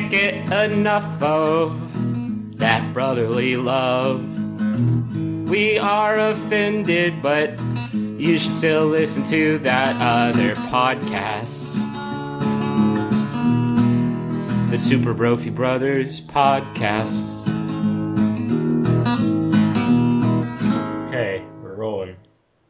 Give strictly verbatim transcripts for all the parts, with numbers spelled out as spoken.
can't get enough of that brotherly love. We are offended, but you should still listen to that other podcast. The Super Brophy Brothers podcast. Okay, we're rolling.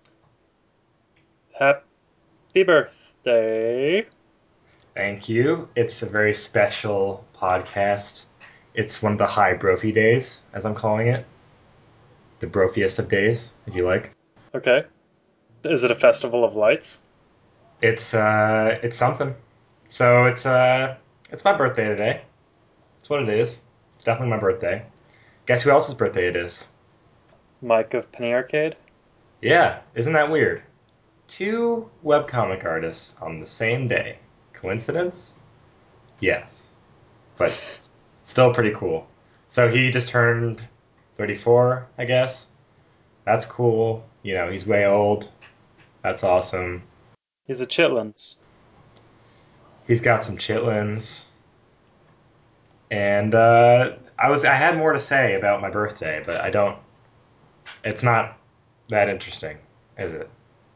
Happy birthday. Thank you. It's a very special podcast. It's one of the high Brophy days, as I'm calling it. The Brophiest of days, if you like. Okay. Is it a festival of lights? It's uh, it's something. So it's uh, it's my birthday today. That's what it is. It's definitely my birthday. Guess who else's birthday it is? Mike of Penny Arcade? Yeah, isn't that weird? Two webcomic artists on the same day. Coincidence? Yes. But still pretty cool. So he just turned thirty-four, I guess. That's cool. You know, he's way old. That's awesome. He's a chitlins. He's got some chitlins. And uh, I was I had more to say about my birthday, but I don't. It's not that interesting, is it?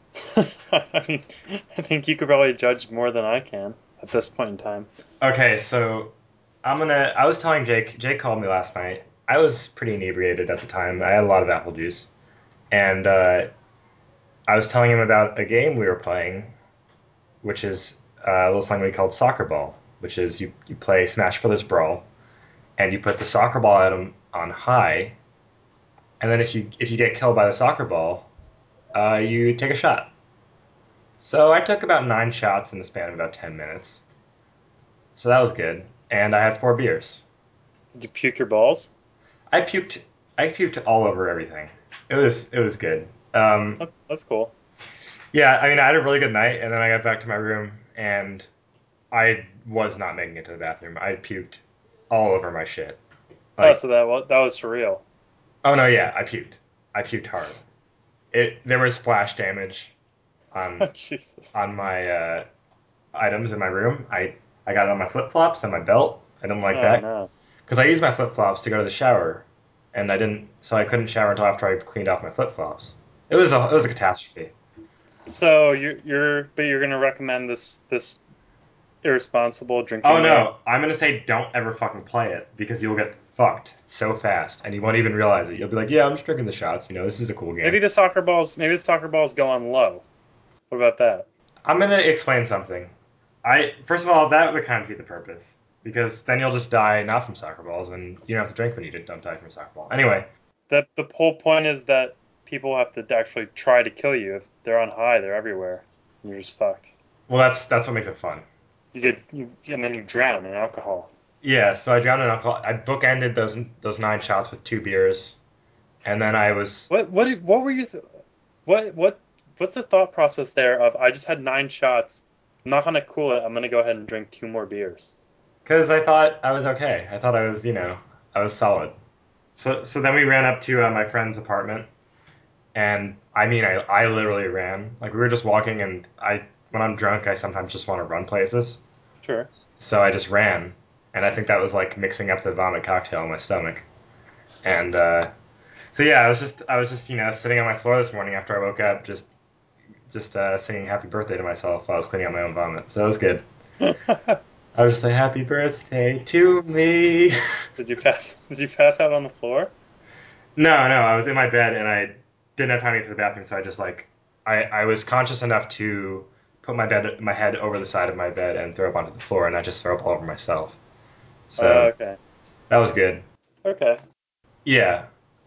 I mean, I think you could probably judge more than I can at this point in time. Okay, so I'm gonna. I was telling Jake. Jake called me last night. I was pretty inebriated at the time. I had a lot of apple juice, and uh, I was telling him about a game we were playing, which is uh, a little something we called soccer ball, which is you you play Smash Brothers Brawl, and you put the soccer ball at him on high, and then if you if you get killed by the soccer ball, uh, you take a shot. So I took about nine shots in the span of about ten minutes. So that was good, and I had four beers. Did you puke your balls? I puked. I puked all over everything. It was it was good. Um, That, that's cool. yeah, I mean, I had a really good night, and then I got back to my room, and I was not making it to the bathroom. I puked all over my shit. Oh, Like, so that was, that was for real. oh no, yeah, I puked. I puked hard. It there was splash damage on Jesus. on my uh, items in my room. I I got it on my flip flops and my belt. I didn't like Oh, that no. because I used my flip flops to go to the shower, and I didn't, so I couldn't shower until after I cleaned off my flip flops. It was a it was a catastrophe. So you're, you're, but you're going to recommend this, this irresponsible Oh drinking game? no, I'm gonna say don't ever fucking play it because you'll get fucked so fast and you won't even realize it. You'll be like, yeah, I'm just drinking the shots. You know, this is a cool game. Maybe the soccer balls, maybe the soccer balls go on low. What about that? I'm gonna explain something. I first of all, that would kind of be the purpose because then you'll just die not from soccer balls and you don't have to drink when you don't die from a soccer ball. Anyway, That the whole point is that people have to actually try to kill you. If they're on high, they're everywhere. You're just fucked. well, that's that's what makes it fun. You get you, and then you drown in alcohol. Yeah, so I drowned in alcohol. I bookended those those nine shots with two beers, and then I was What what did- what were you? Th- what what what's the thought process there? Of I just had nine shots. I'm not gonna cool it. I'm gonna go ahead and drink two more beers. because I thought I was okay. I thought I was, you know, I was solid. So so then we ran up to uh, my friend's apartment, and I mean, I I literally ran. Like we were just walking, and I when I'm drunk, I sometimes just want to run places. Sure. So I just ran, and I think that was like mixing up the vomit cocktail in my stomach. And uh, so yeah, I was just I was just you know sitting on my floor this morning after I woke up, just just uh, singing happy birthday to myself while I was cleaning out my own vomit. So it was good. I was just like, happy birthday to me. Did you pass? Did you pass out on the floor? No, no, I was in my bed and I didn't have time to get to the bathroom, so I just like I, I was conscious enough to put my bed my head over the side of my bed and throw up onto the floor and not just throw up all over myself. Uh, So okay. that was good. Okay. Yeah.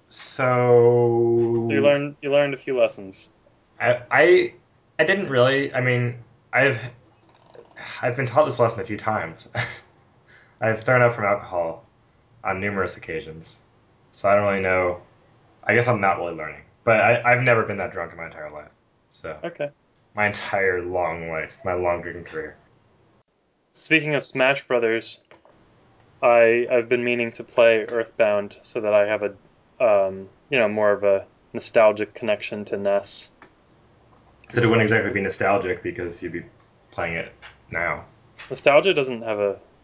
So you So learned you learned a few lessons. I I I didn't really. I mean, I've I've been taught this lesson a few times. I've thrown up from alcohol on numerous occasions, so I don't really know. I guess I'm not really learning, but I, I've never been that drunk in my entire life. So Okay. my entire long life, my long drinking career. Speaking of Smash Brothers, I I've been meaning to play Earthbound so that I have a um, you know more of a nostalgic connection to N E S. So it wouldn't exactly be nostalgic because you'd be playing it now. Nostalgia doesn't have a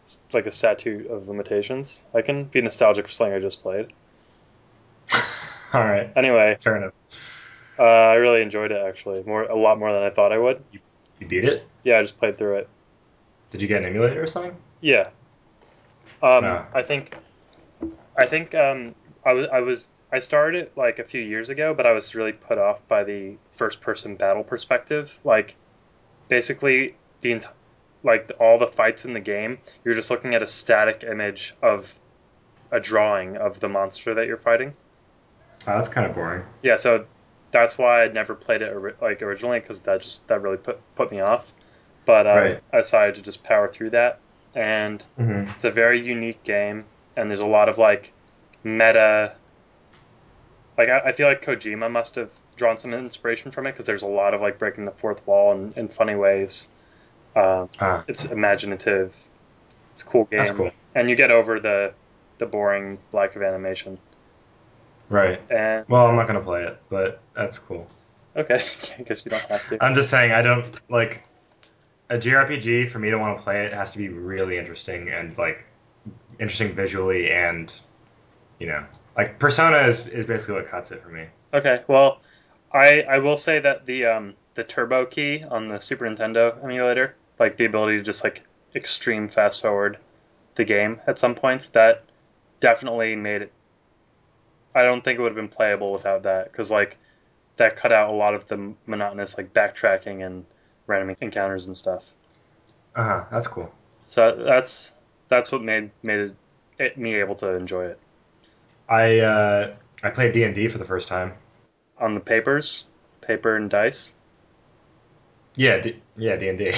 It's like a statute of limitations. I can be nostalgic for something I just played. All right, Anyway, fair enough. uh, I really enjoyed it actually, more a lot more than I thought I would. You beat it? Yeah, I just played through it. Did you get an emulator or something? Yeah. Um, No. I think I think um, I was I was I started it like a few years ago, but I was really put off by the first person battle perspective. Like basically the ent- like all the fights in the game, you're just looking at a static image of a drawing of the monster that you're fighting. Oh, that's kind of boring. Yeah, so that's why I never played it ori- like originally because that just that really put put me off. But um, Right. I decided to just power through that, and Mm-hmm. it's a very unique game, and there's a lot of like meta. Like I, I feel like Kojima must have drawn some inspiration from it because there's a lot of like breaking the fourth wall in, in funny ways. Um, Ah, it's imaginative. It's a cool that's game, cool. and you get over the the boring lack of animation. Right. And Well, I'm not gonna play it, but that's cool. okay, I guess you don't have to. I'm just saying I don't like a J R P G. For me to want to play it, it has to be really interesting and like interesting visually, and you know, like Persona is is basically what cuts it for me. Okay, well, I I will say that the um the turbo key on the Super Nintendo emulator, like the ability to just like extreme fast forward the game at some points, that definitely made it. I don't think it would have been playable without that because like that cut out a lot of the monotonous like backtracking and random encounters and stuff. Uh huh. That's cool. So that's that's what made made it, it me able to enjoy it. I uh I played D and D for the first time. On the papers, paper and dice. Yeah, D- yeah, D and D.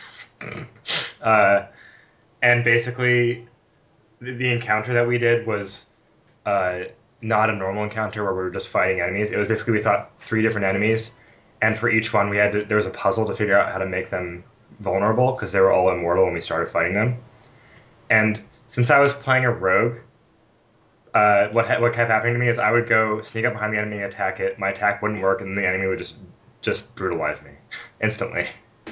uh, and basically, the, the encounter that we did was uh, not a normal encounter where we were just fighting enemies. It was basically we fought three different enemies, and for each one we had to, there was a puzzle to figure out how to make them vulnerable because they were all immortal when we started fighting them. And since I was playing a rogue, uh, what ha- what kept happening to me is I would go sneak up behind the enemy and attack it. My attack wouldn't work, and the enemy would just just brutalize me instantly.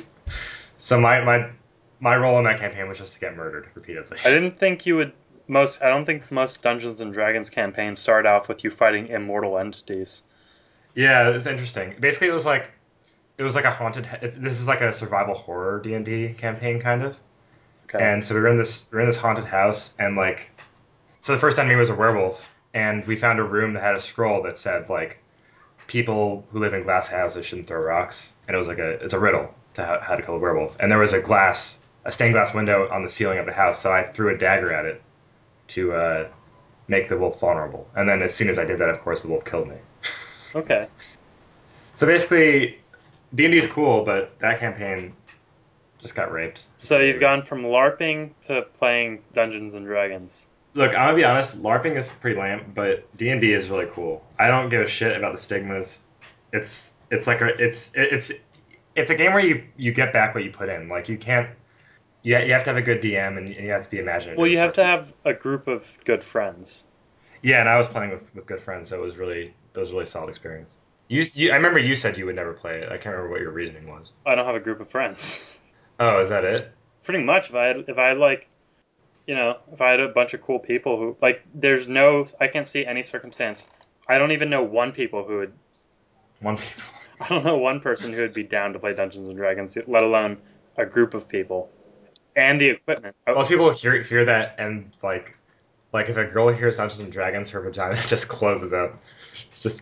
So my my my role in that campaign was just to get murdered repeatedly. I didn't think you would most. I don't think most Dungeons and Dragons campaigns start off with you fighting immortal entities. Yeah, it's interesting. Basically, it was like it was like a haunted. It, this is like a survival horror D and D campaign kind of. Okay. And so we were in this we were in this haunted house, and like so the first enemy was a werewolf, and we found a room that had a scroll that said like people who live in glass houses shouldn't throw rocks, and it was like a it's a riddle to how, how to kill a werewolf. And there was a glass a stained glass window on the ceiling of the house, so I threw a dagger at it to uh, make the wolf vulnerable. And then as soon as I did that, of course, the wolf killed me. Okay. So basically, D and D is cool, but that campaign just got raped So you've repeatedly. gone from LARPing to playing Dungeons and Dragons. Look, I'm gonna be honest. LARPing is pretty lame, but D and D is really cool. I don't give a shit about the stigmas. It's it's like a it's it's it's a game where you you get back what you put in. Like you can't. You, you have to have a good D M and you have to be Well, imaginative you have for to people. have a group of good friends. Yeah, and I was playing with, with good friends, so it was really it was a really solid experience. You, you I remember you said you would never play it. I can't remember what your reasoning was. I don't have a group of friends. Oh, is that it? Pretty much, if I had, if I had like, you know, if I had a bunch of cool people who like, there's no, I can't see any circumstance. I don't even know one people who would. One people. I don't know one person who would be down to play Dungeons and Dragons, let alone a group of people and the equipment. Oh, Most people hear hear that and like like if a girl hears Dungeons and Dragons, her vagina just closes up. Just.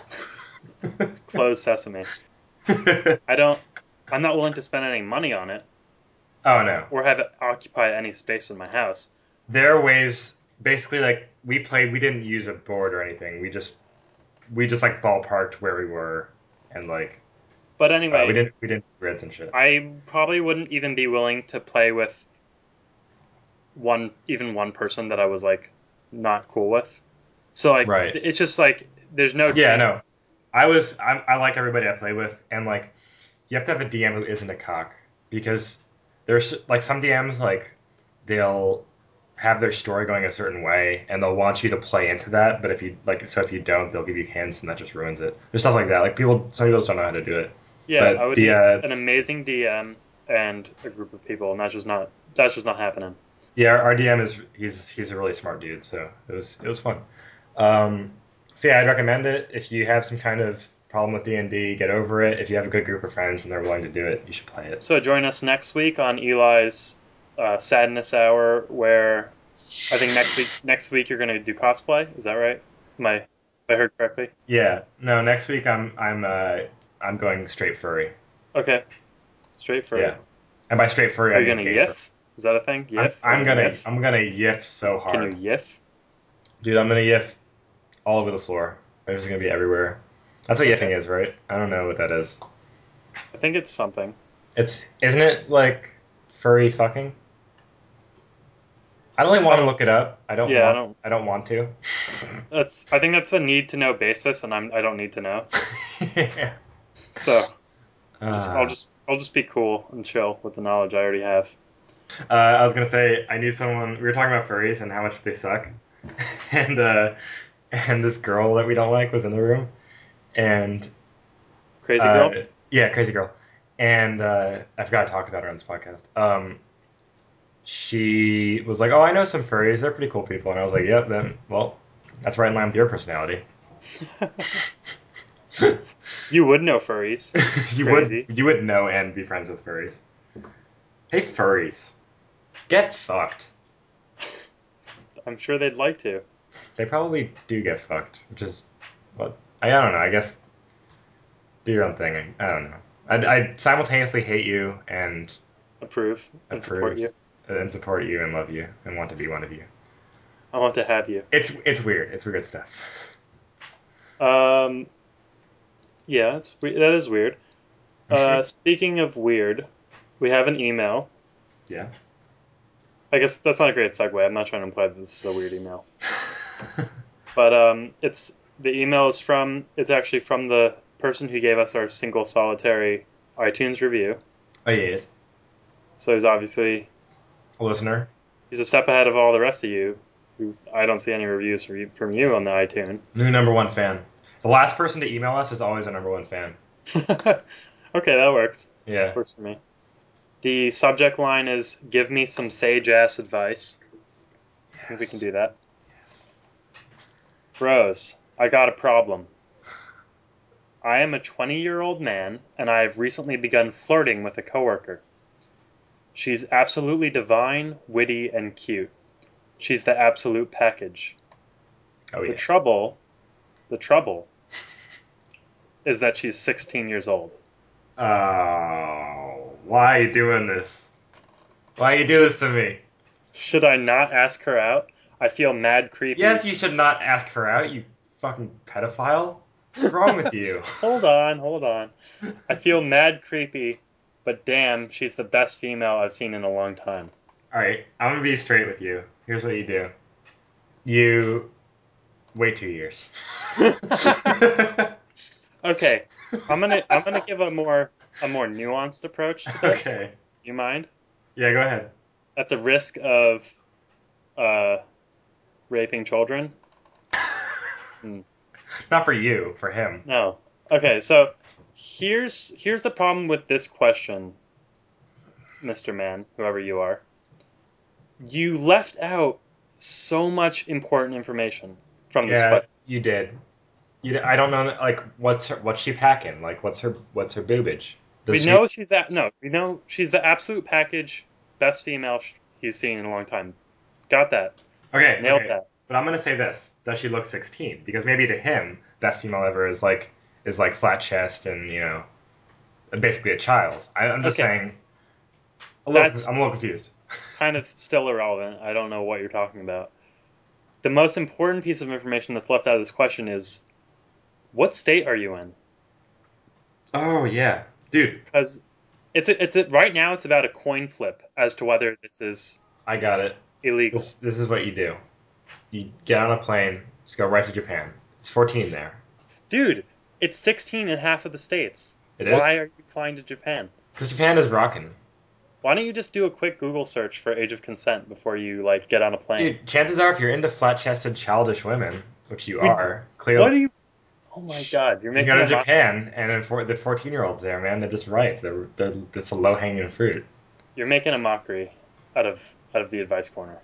closed sesame. I don't. I'm not willing to spend any money on it Oh no. or have it occupy any space in my house. There are ways basically like we played we didn't use a board or anything. We just we just like ballparked where we were and like But uh, we anyway, didn't we didn't do grids and shit. I probably wouldn't even be willing to play with one, even one person that I was like not cool with. So like, Right. it's just like there's no Yeah, team. no. I was I, I like everybody I play with and like you have to have a D M who isn't a cock because there's like some D Ms like they'll have their story going a certain way and they'll want you to play into that, but if you like so if you don't, they'll give you hints and that just ruins it. There's stuff like that. Like people some people just don't know how to do it. Yeah, I But would the need uh an amazing D M and a group of people, and that's just not that's just not happening. Yeah, our, our D M is he's he's a really smart dude, so it was it was fun. Um, so yeah, I'd recommend it if you have some kind of problem with D and D, get over it. If you have a good group of friends and they're willing to do it, you should play it. So join us next week on Eli's uh, Sadness Hour, where I think next week next week you're going to do cosplay. Is that right? Am I, if I heard correctly? Yeah, no, next week I'm I'm uh I'm going straight furry. Okay, straight furry. Yeah, and by straight furry Are I you mean going to gay furry. yiff? Is that a thing? I'm Yiff? Are I'm you gonna yiff? I'm gonna yiff so Can you hard, yiff? dude. I'm gonna yiff all over the floor. I'm just gonna be everywhere. That's what Okay. yiffing is, right? I don't know what that is. I think it's something. It's isn't it like furry fucking? I don't really want to Um, look it up. I don't yeah, I want. don't. I don't want to. That's. I think that's a need to know basis, and I'm. I don't need to know. Yeah. So just. I'll Uh, just. I'll just be cool and chill with the knowledge I already have. uh, I was gonna say I knew someone. We were talking about furries and how much they suck, and uh, and this girl that we don't like was in the room, and Crazy uh, girl. yeah, crazy girl, and uh, I forgot to talk about her on this podcast. Um, she was like, "Oh, I know some furries. They're pretty cool people," and I was like, "Yep, then well, that's right in line with your personality." You would know furries. you would Crazy. you would know and be friends with furries. Hey, furries, get fucked. I'm sure they'd like to. They probably do get fucked, which is what I, I don't know. I guess do your own thing. I don't know. I I simultaneously hate you and Approve and support approve you. and support you and love you and want to be one of you. I want to have you. It's it's weird. It's weird stuff. Um. Yeah, it's we- that is weird. Uh, speaking of weird, we have an email. Yeah. I guess that's not a great segue. I'm not trying to imply that this is a weird email, but um, it's the email is from. It's actually from the person who gave us our single solitary iTunes review. Oh yes, So he's obviously a listener. he's a step ahead of all the rest of you. Who I don't see any reviews from you, from you on the iTunes. New number one fan. The last person to email us is always a number one fan. Okay, that works. Yeah. Works for me. The subject line is "Give me some sage ass advice." I think we can do that. Yes. Bros, I got a problem. I am a twenty-year-old man, and I have recently begun flirting with a coworker. She's absolutely divine, witty, and cute. She's the absolute package. Oh The yeah. trouble, the trouble, is that she's sixteen years old. Oh, why are you doing this? Why you do Should, this to me? should I not ask her out? I feel mad creepy. Yes, you should not ask her out, you fucking pedophile. What's wrong with you? Hold on, hold on. I feel mad creepy, but damn, she's the best female I've seen in a long time. Alright, I'm gonna be straight with you. Here's what you do. You wait two years. Okay, I'm gonna I'm gonna give a more a more nuanced approach to this. Okay. You mind? Yeah, go ahead. At the risk of uh, raping children? Hmm. Not for you, for him. No. Okay, so here's here's the problem with this question, Mister Man, whoever you are. You left out so much important information from this Yeah, question. you did. You, I don't know, like, what's her, what's she packing? Like, what's her, what's her boobage? We Does she? know she's that. No, we know she's the absolute package, best female sh- he's seen in a long time. Got that. Okay, Nailed okay. that. But I'm gonna say this: does she look sixteen? Because maybe to him, best female ever is like is like flat chest and you know basically a child. I, I'm just Okay, saying. A little, that's I'm a little confused. kind of still irrelevant. I don't know what you're talking about. The most important piece of information that's left out of this question is what state are you in? Oh yeah, dude, Because it's a, it's a, right now it's about a coin flip as to whether this is I got it. illegal. This this is what you do. You get on a plane, just go right to Japan. It's fourteen there. Dude, it's sixteen in half of the states. It is Why are you flying to Japan? because Japan is rocking. Why don't you just do a quick Google search for age of consent before you like get on a plane? Dude, chances are if you're into flat-chested, childish women, which you We, are, what clearly, do you? Oh my God, you're you go making to a mock, Japan and then for the fourteen-year-olds there, man, they're just ripe. They're, they're it's a low-hanging fruit. you're making a mockery out of out of the advice corner.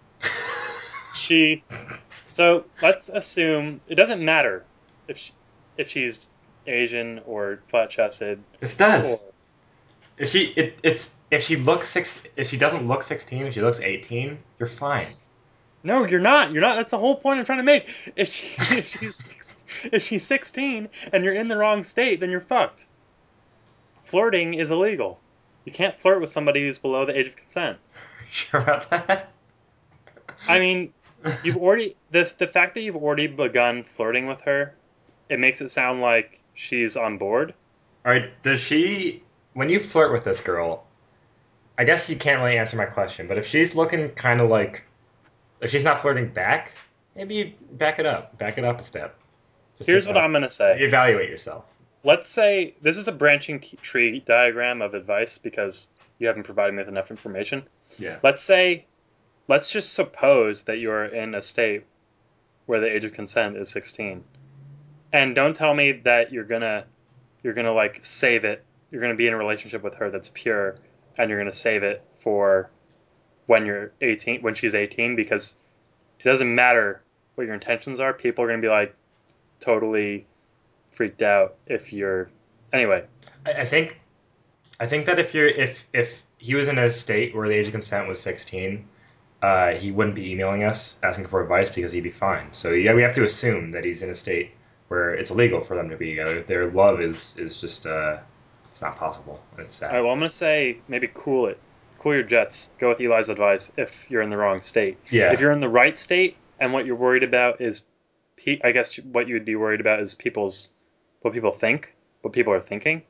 She, so let's assume it doesn't matter if she, if she's Asian or flat chested. This does. Or, if she it, it's if she looks six if she doesn't look sixteen, if she looks eighteen, you're fine. No, you're not. You're not. That's the whole point I'm trying to make. If she if she's if she's sixteen and you're in the wrong state, then you're fucked. Flirting is illegal. You can't flirt with somebody who's below the age of consent. Sure about that? I mean, you've already the the fact that you've already begun flirting with her, it makes it sound like she's on board. All right, does she when you flirt with this girl, I guess you can't really answer my question, but if she's looking kind of like if she's not flirting back, maybe you back it up. Back it up a step. Just Here's what I'm going to say. Evaluate yourself. Let's say this is a branching tree diagram of advice because you haven't provided me with enough information. Yeah. Let's say, let's just suppose that you're in a state where the age of consent is sixteen. And don't tell me that you're going to, you're going to like save it. You're going to be in a relationship with her that's pure and you're going to save it for when you're eighteen, when she's eighteen, because it doesn't matter what your intentions are. People are going to be like totally freaked out if you're anyway. I, I think, I think that if you're if if he was in a state where the age of consent was sixteen, uh, he wouldn't be emailing us asking for advice because he'd be fine. So yeah, we have to assume that he's in a state where it's illegal for them to be together. Their love is is just uh, it's not possible. It's sad. All right, well, I'm gonna say maybe cool it. Cool your jets. Go with Eli's advice if you're in the wrong state. Yeah. If you're in the right state and what you're worried about is, I guess what you would be worried about is people's, what people think, what people are thinking.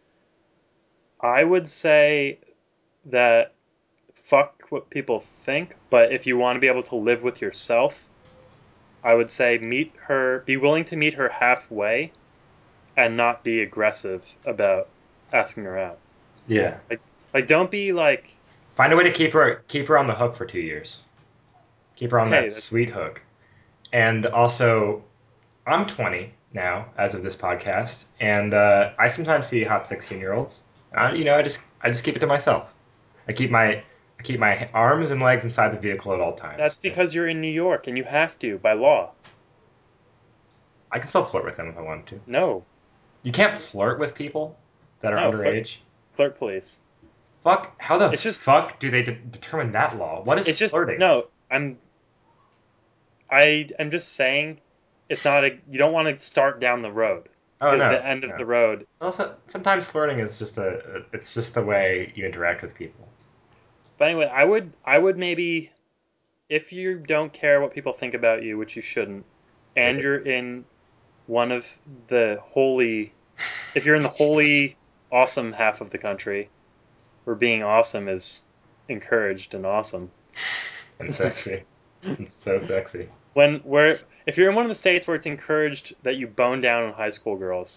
I would say that fuck what people think, but if you want to be able to live with yourself, I would say meet her, be willing to meet her halfway and not be aggressive about asking her out. Yeah. Like, like don't be like... Find a way to keep her keep her on the hook for two years. Keep her on okay, that sweet hook. And also, I'm twenty now, as of this podcast, and uh, I sometimes see hot sixteen-year-olds. Uh, you know, I just I just keep it to myself. I keep my I keep my arms and legs inside the vehicle at all times. That's because you're in New York and you have to by law. I can still flirt with them if I wanted to. No. You can't flirt with people that are no, underage. Flirt, flirt police. Fuck! How the it's just, fuck do they de- determine that law? What is it's just, flirting? No, I'm. I am just saying, it's not a. You don't want to start down the road. Oh because no. the end of no. the road. Also, sometimes flirting is just a. a it's just the way you interact with people. But anyway, I would. I would maybe, if you don't care what people think about you, which you shouldn't, and Maybe. you're in one of the holy, if you're in the holy, awesome half of the country, where being awesome is encouraged and awesome. And sexy. It's so sexy. When where if you're in one of the states where it's encouraged that you bone down on high school girls,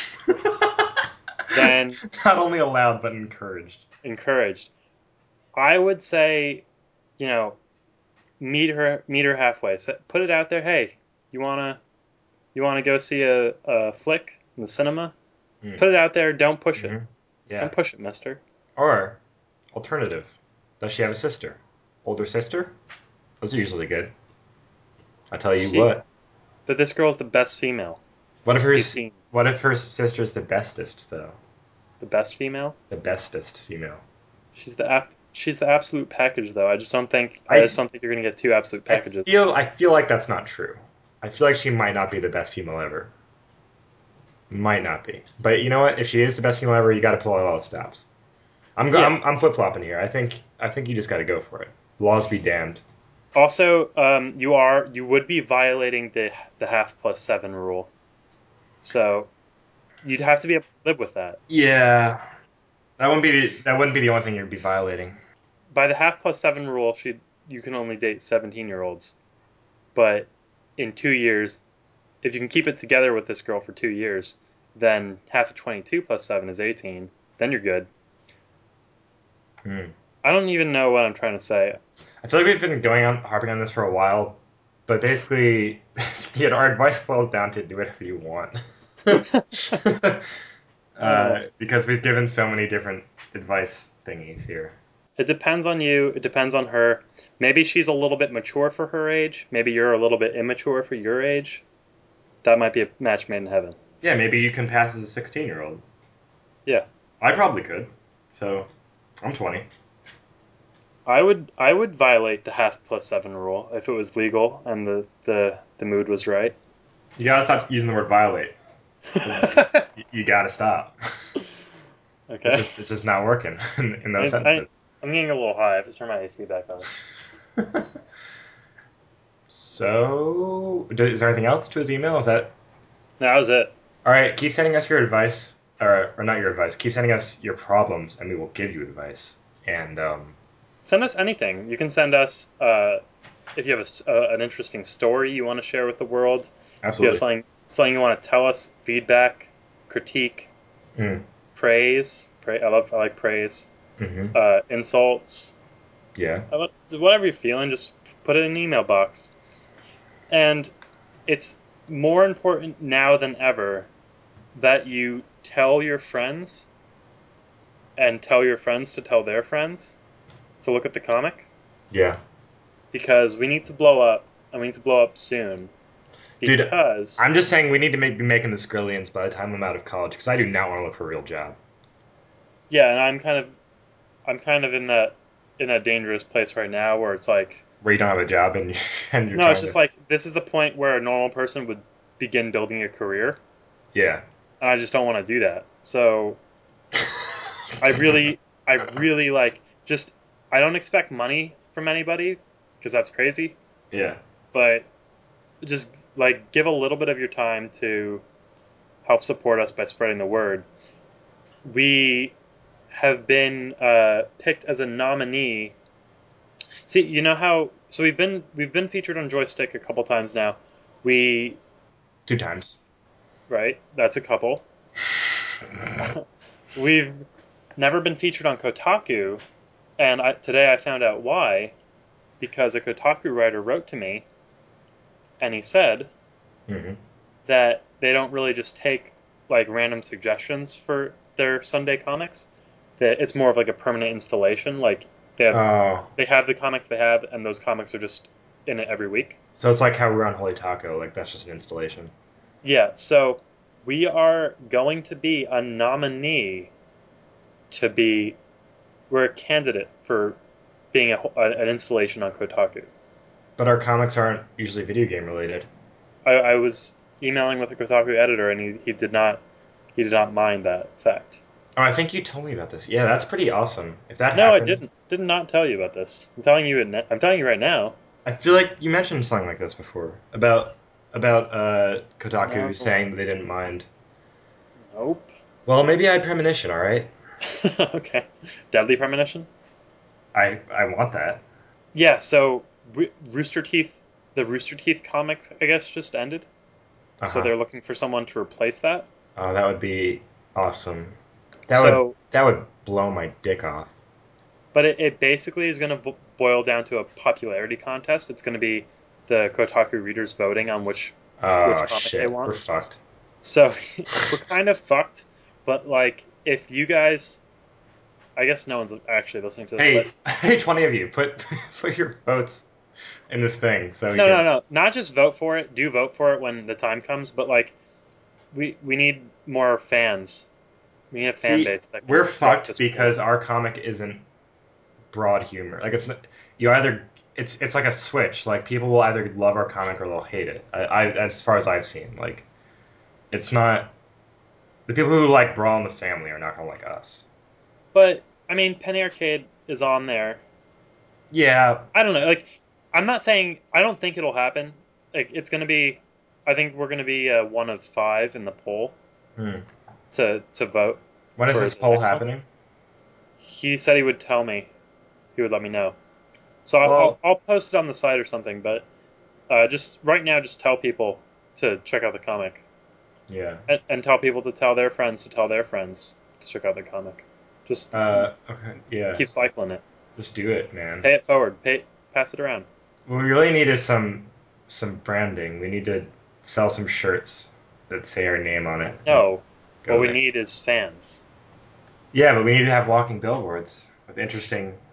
then not only allowed but encouraged. Encouraged. I would say, you know, meet her meet her halfway. So put it out there. Hey, you wanna you wanna go see a, a flick in the cinema? Mm. Put it out there. Don't push mm-hmm. it. Yeah. Don't push it, Mister. Or alternative. Does she have a sister? Older sister? Those are usually good. I tell you she, what. But this girl's the best female. What if her What if her sister's the bestest though? The best female? The bestest female. She's the ap- She's the absolute package though. I just don't think I, I just don't think you're gonna get two absolute packages. I feel I feel like that's not true. I feel like she might not be the best female ever. Might not be. But you know what? If she is the best female ever, you got to pull out all the stops. I'm go- yeah. I'm, I'm flip flopping here. I think I think you just got to go for it. Laws be damned. Also, um, you are you would be violating the the half plus seven rule, so you'd have to be able to live with that. Yeah, that wouldn't be that wouldn't be the only thing you'd be violating. By the half plus seven rule, she you can only date seventeen year olds, but in two years, if you can keep it together with this girl for two years, then half of twenty-two plus seven is eighteen. Then you're good. Hmm. I don't even know what I'm trying to say. I feel like we've been going on harping on this for a while, but basically, you know, our advice boils down to do whatever you want. uh, because we've given so many different advice thingies here. It depends on you. It depends on her. Maybe she's a little bit mature for her age. Maybe you're a little bit immature for your age. That might be a match made in heaven. Yeah, maybe you can pass as a sixteen-year-old. Yeah. I probably could. So, I'm twenty. I would I would violate the half plus seven rule if it was legal and the the, the mood was right. You gotta stop using the word violate. You, you gotta stop. Okay. It's just, it's just not working in, in those I, I, sentences. I'm getting a little high. I have to turn my A C back on. So, do- is there anything else to his email? Is that No, that was it. all right? Keep sending us your advice, or or not your advice. Keep sending us your problems, and we will give you advice. And um, Send us anything. You can send us uh, if you have a s uh, an interesting story you want to share with the world. If you have absolutely. something something you want to tell us, feedback, critique, Mm. praise. Pra- I love I like praise. Hmm. Uh, insults. Yeah. I love- Whatever you're feeling, just put it in an email box. And it's more important now than ever that you tell your friends and tell your friends to tell their friends to look at the comic Yeah. because we need to blow up and we need to blow up soon Dude, because I'm just saying we need to make, be making the Skrillions by the time I'm out of college because I do not want to look for a real job. yeah, and I'm kind of I'm kind of in that in that dangerous place right now where it's like Where you don't have a job and, and you're no, trying it's just to. like this is the point where a normal person would begin building a career, Yeah. and I just don't want to do that. So I really, I really like just. I don't expect money from anybody because that's crazy. Yeah. But just like give a little bit of your time to help support us by spreading the word. We have been uh, picked as a nominee. See, you know how? So we've been we've been featured on Joystick a couple times now. We Two times. right. That's a couple. We've never been featured on Kotaku, and I, today I found out why. Because a Kotaku writer wrote to me, and he said Hmm. that they don't really just take like random suggestions for their Sunday comics. That it's more of like a permanent installation. Like they have Oh. they have the comics they have, and those comics are just in it every week. So it's like how we're on Holy Taco. Like that's just an installation. Yeah, so we are going to be a nominee to be. We're a candidate for being a, an installation on Kotaku. But our comics aren't usually video game related. I, I was emailing with a Kotaku editor, and he, he did not he did not mind that fact. Oh, I think you told me about this. Yeah, that's pretty awesome. If that No, I happened, didn't. Did not tell you about this. I'm telling you. it- I'm telling you right now. I feel like you mentioned something like this before about about uh, Kotaku No. saying they didn't mind. Nope. Well, maybe I had premonition. All right, Okay. Deadly premonition. I I want that. Yeah. So Ro- Rooster Teeth, the Rooster Teeth comic, I guess, just ended. Uh So huh. they're looking for someone to replace that. Oh, that would be awesome. That would So, that would blow my dick off. but it, it basically is going to bo- boil down to a popularity contest. It's going to be the Kotaku readers voting on which which Oh comic they shit, want. we're fucked. So we're kind of fucked. But like, if you guys, I guess no one's actually listening to this, but Hey, hey, twenty of you, put put your votes in this thing so we no, no, can. no, not just vote for it. Do vote for it when the time comes. But like, we we need more fans. We need a fan See, base that can we're rock fucked this boat. because our comic isn't broad humor. Like it's not, you either it's it's like a switch. Like people will either love our comic or they'll hate it. I, I as far as I've seen, like it's not the people who like Brawl in the Family are not gonna like us. But I mean, Penny Arcade is on there. Yeah. I don't know. Like, I'm not saying I don't think it'll happen. Like, it's gonna be. I think we're gonna be uh, one of five in the poll Hmm. to to vote When is for this the poll next one. happening? He said he would tell me. He would let me know. So I'll I'll, Well, I'll post it on the site or something. But uh, just right now, just tell people to check out the comic, yeah. and, and tell people to tell their friends to tell their friends to check out the comic. Just Uh. Okay. Yeah. keep cycling it. Just do it, man. Pay it forward. Pay pass it around. What we really need is some some branding. We need to sell some shirts that say our name on it. And No, what go we there. need is fans. Yeah, but we need to have walking billboards with interesting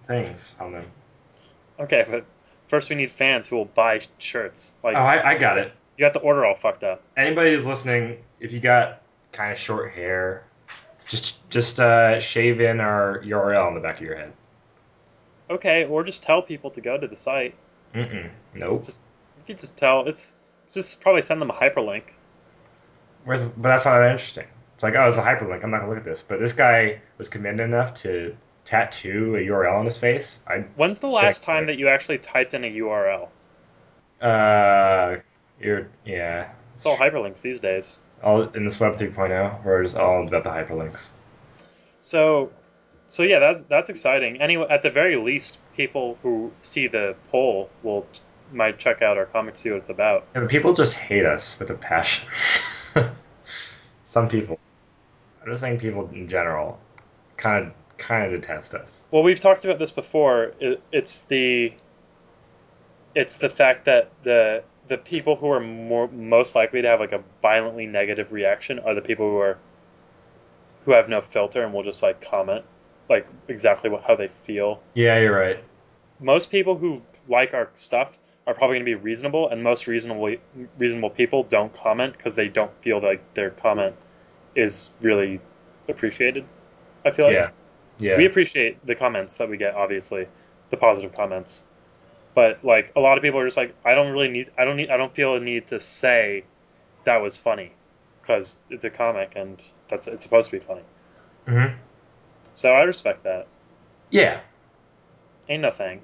things on them. Okay, but first we need fans who will buy shirts. Like Oh, I, I got it. you got the order all fucked up. Anybody who's listening, if you got kind of short hair, just just uh, shave in our U R L on the back of your head. Okay, or just tell people to go to the site. Mm-mm. Nope. Just you could just tell. It's just probably send them a hyperlink. Where's, but that's not that interesting. It's like, oh, it's a hyperlink. I'm not gonna look at this. But this guy was committed enough to tattoo a U R L on his face. I When's the last time that you actually typed in a U R L? uh, you're yeah. It's all hyperlinks these days. All in this Web 3.0, where it's all about the hyperlinks. So, so yeah, that's that's exciting. Anyway, at the very least, people who see the poll will might check out our comic to see what it's about. Yeah, but people just hate us with a passion. Some people. I'm just saying people in general kind of kind of detest us. Well, we've talked about this before. It, it's the it's the fact that the the people who are more most likely to have like a violently negative reaction are the people who are who have no filter and will just like comment like exactly what, how they feel. Yeah, you're right. Most people who like our stuff are probably going to be reasonable, and most reasonable reasonable people don't comment because they don't feel like their comment is really appreciated. I feel like Yeah, yeah. we appreciate the comments that we get, obviously, the positive comments. But like a lot of people are just like, I don't really need, I don't need, I don't feel a need to say that was funny because it's a comic and that's it's supposed to be funny. Mm-hmm. So I respect that. Yeah. Ain't no thing.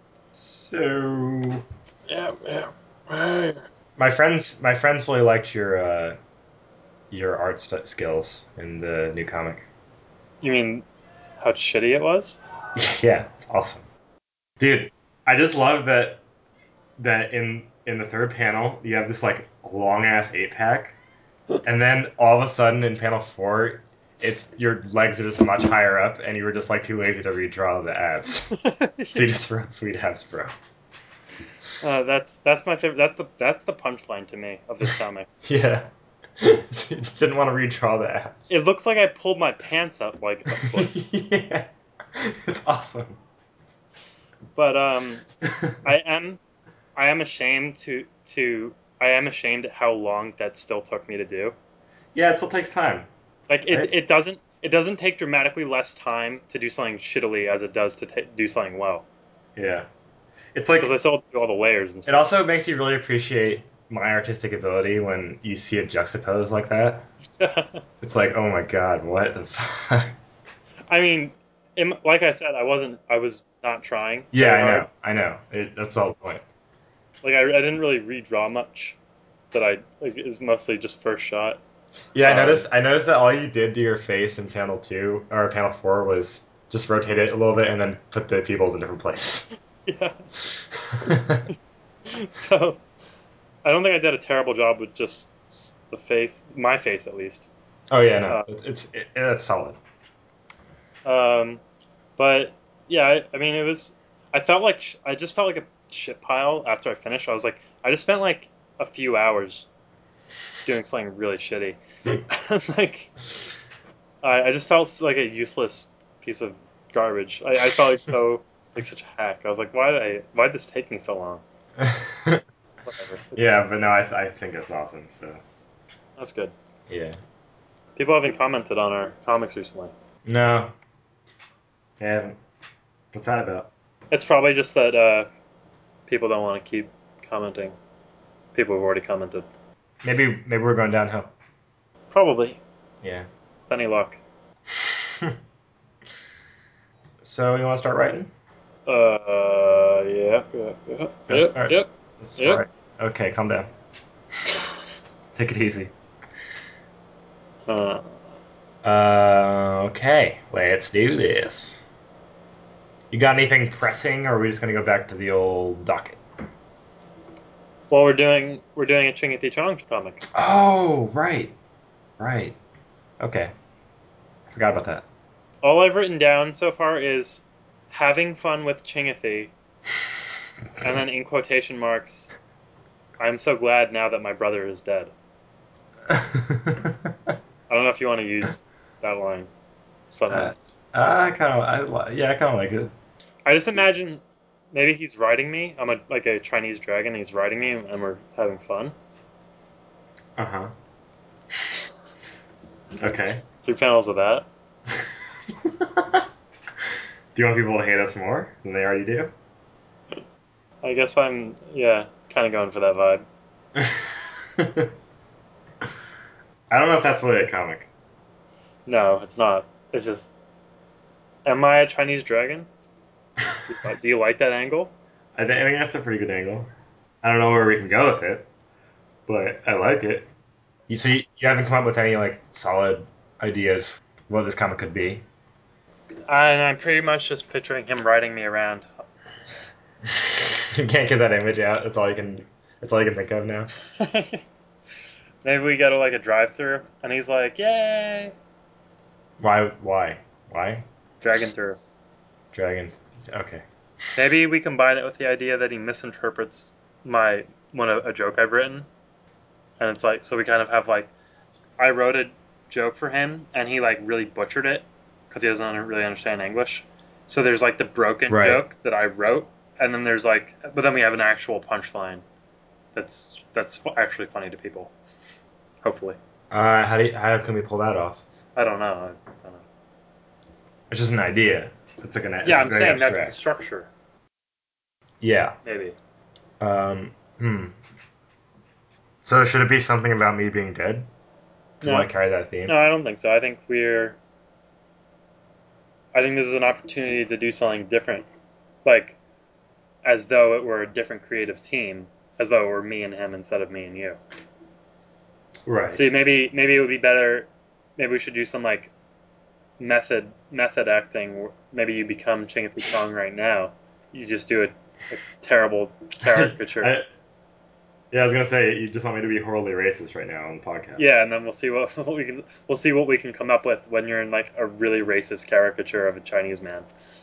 So Yeah, yeah. my friends, my friends really liked your uh, your art st- skills in the new comic. You mean how shitty it was? Yeah, it's awesome, dude. I just love that that in in the third panel you have this like long ass eight pack, and then all of a sudden in panel four, it's your legs are just much higher up, and you were just like too lazy to redraw the abs, so you just throw sweet abs, bro. uh, that's that's my favorite. That's the that's the punchline to me of this comic. Yeah, you just didn't want to redraw the abs. It looks like I pulled my pants up like a foot. Yeah, it's awesome. But um, I am I am ashamed to to I am ashamed at how long that still took me to do. Yeah, it still takes time, Like right? it, it doesn't it doesn't take dramatically less time to do something shittily as it does to ta do something well. Yeah, it's Because I like still do all the layers and it stuff. also makes you really appreciate my artistic ability when you see it juxtaposed like that. It's like, oh my god, what the fuck? I mean, in, like I said, I wasn't I was not trying Yeah, very I hard. know, I know. It, that's the whole point. Like I, I didn't really redraw much. That I like is mostly just first shot. Yeah, I Um, noticed. I noticed that all you did to your face in panel two or panel four was just rotate it a little bit and then put the peoples in a different place. yeah. So I don't think I did a terrible job with just the face, my face at least. Oh yeah, no, Uh, it, it's it, it's solid. um, but yeah, I, I mean, it was. I felt like sh- I just felt like a shit pile after I finished. I was like, I just spent like a few hours doing something really shitty. It's like I, I just felt like a useless piece of garbage. I, I felt like so like such a hack. I was like, why did I? Why did this take me so long? Whatever. It's, Yeah, but no, it's I I think it's awesome. So that's good. yeah, People haven't commented on our comics recently. no, I haven't. What's that about? It's probably just that uh, people don't want to keep commenting. People have already commented. Maybe maybe we're going downhill. Probably. Yeah. With any luck. So you want to start writing? Uh, yeah, yeah, yeah, Let's yep, start. yep, Let's yep. start. Okay, calm down. Take it easy. Uh, Uh, okay, let's do this. You got anything pressing, or are we just gonna go back to the old docket? well, we're doing we're doing a Chingy Chong comic. Oh, right, right. Okay, forgot about that. All I've written down so far is having fun with Chingathy, and then in quotation marks, I'm so glad now that my brother is dead. I don't know if you want to use that line. uh, Something. I kind of, I li- yeah, I kind of like it. I just imagine maybe he's riding me. I'm a like a Chinese dragon. He's riding me, and we're having fun. Uh huh. Okay. Three panels of that. Do you want people to hate us more than they already do? I guess I'm yeah, kind of going for that vibe. I don't know if that's really a comic. No, it's not. It's just, am I a Chinese dragon? Do you like that angle? I, th- I think that's a pretty good angle. I don't know where we can go with it, but I like it. You see, you haven't come up with any like solid ideas what this comic could be. And I'm pretty much just picturing him riding me around. You can't get that image out. That's all you can. That's all you can think of now. Maybe we go to like a drive-through, and he's like, "Yay, Why? Why? Why? dragon through." Dragon. Okay. Maybe we combine it with the idea that he misinterprets my one a, a joke I've written, and it's like so we kind of have like I wrote a joke for him, and he like really butchered it because he doesn't really understand English. So there's like the broken Right. joke that I wrote, and then there's like, but then we have an actual punchline that's that's fu- actually funny to people. Hopefully, Uh, how do you, how can we pull that off? I don't know. I don't know. It's just an idea. It's like an. It's Yeah, I'm very saying abstract. that's the structure. Yeah. Maybe. Um. Hmm. So should it be something about me being dead? Do you No, want to carry that theme? no, I don't think so. I think we're. I think this is an opportunity to do something different, like as though it were a different creative team, as though it were me and him instead of me and you. Right. So maybe maybe it would be better. Maybe we should do some like method method acting. Maybe you become Chingapi Chong right now. You just do a, a terrible caricature. I, yeah, I was gonna say you just want me to be horribly racist right now on the podcast. Yeah, and then we'll see what, what we can we'll see what we can come up with when you're in like a really racist caricature of a Chinese man.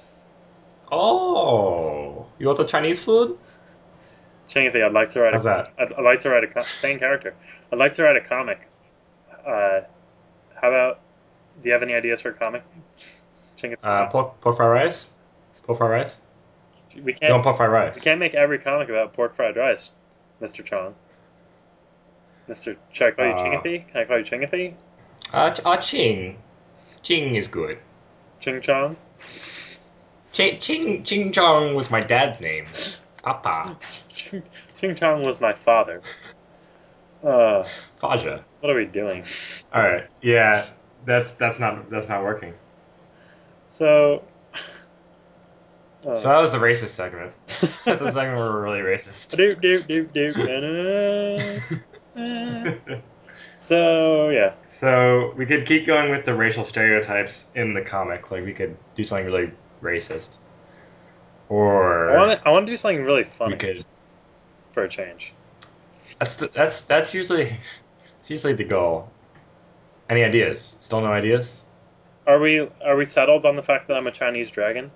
Oh, you want the Chinese food? Chingapi, I'd like to write How's a that? I'd, I'd like to write a com- same character. I'd like to write a comic. Uh, how about? Do you have any ideas for a comic? Chingapi? Uh, pork, pork fried rice? Pork fried rice? we Do you can't want pork fried we rice? can't make every comic about pork fried rice, Mister Chong. Mister Should I call you Uh, Chingapi? Can I call you Chingapi? uh, ch- uh, Ching. Ching is good. Ching Chong? Ching, Ching, Ching Chong was my dad's name. Papa. Ching, Ching Chong was my father. Uh, Faja. what are we doing? All right. Yeah, that's that's not that's not working. So, uh, So that was the racist segment. That's the segment where we're really racist. doop, doop, doop, doop, na, na, na. So yeah, So we could keep going with the racial stereotypes in the comic. Like we could do something really racist, or I want to I want to do something really we funny could. for a change. That's the, that's that's usually it's usually the goal. Any ideas? Still no ideas? Are we are we settled on the fact that I'm a Chinese dragon?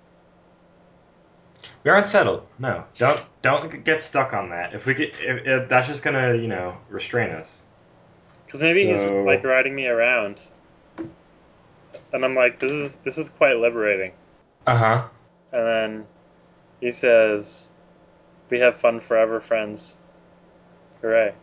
We aren't settled. No, don't don't get stuck on that. If we get, if, if that's just gonna you know restrain us. Because maybe he's So- like riding me around, and I'm like, this is this is quite liberating. Uh huh. And then he says, "We have fun forever, friends. Hooray!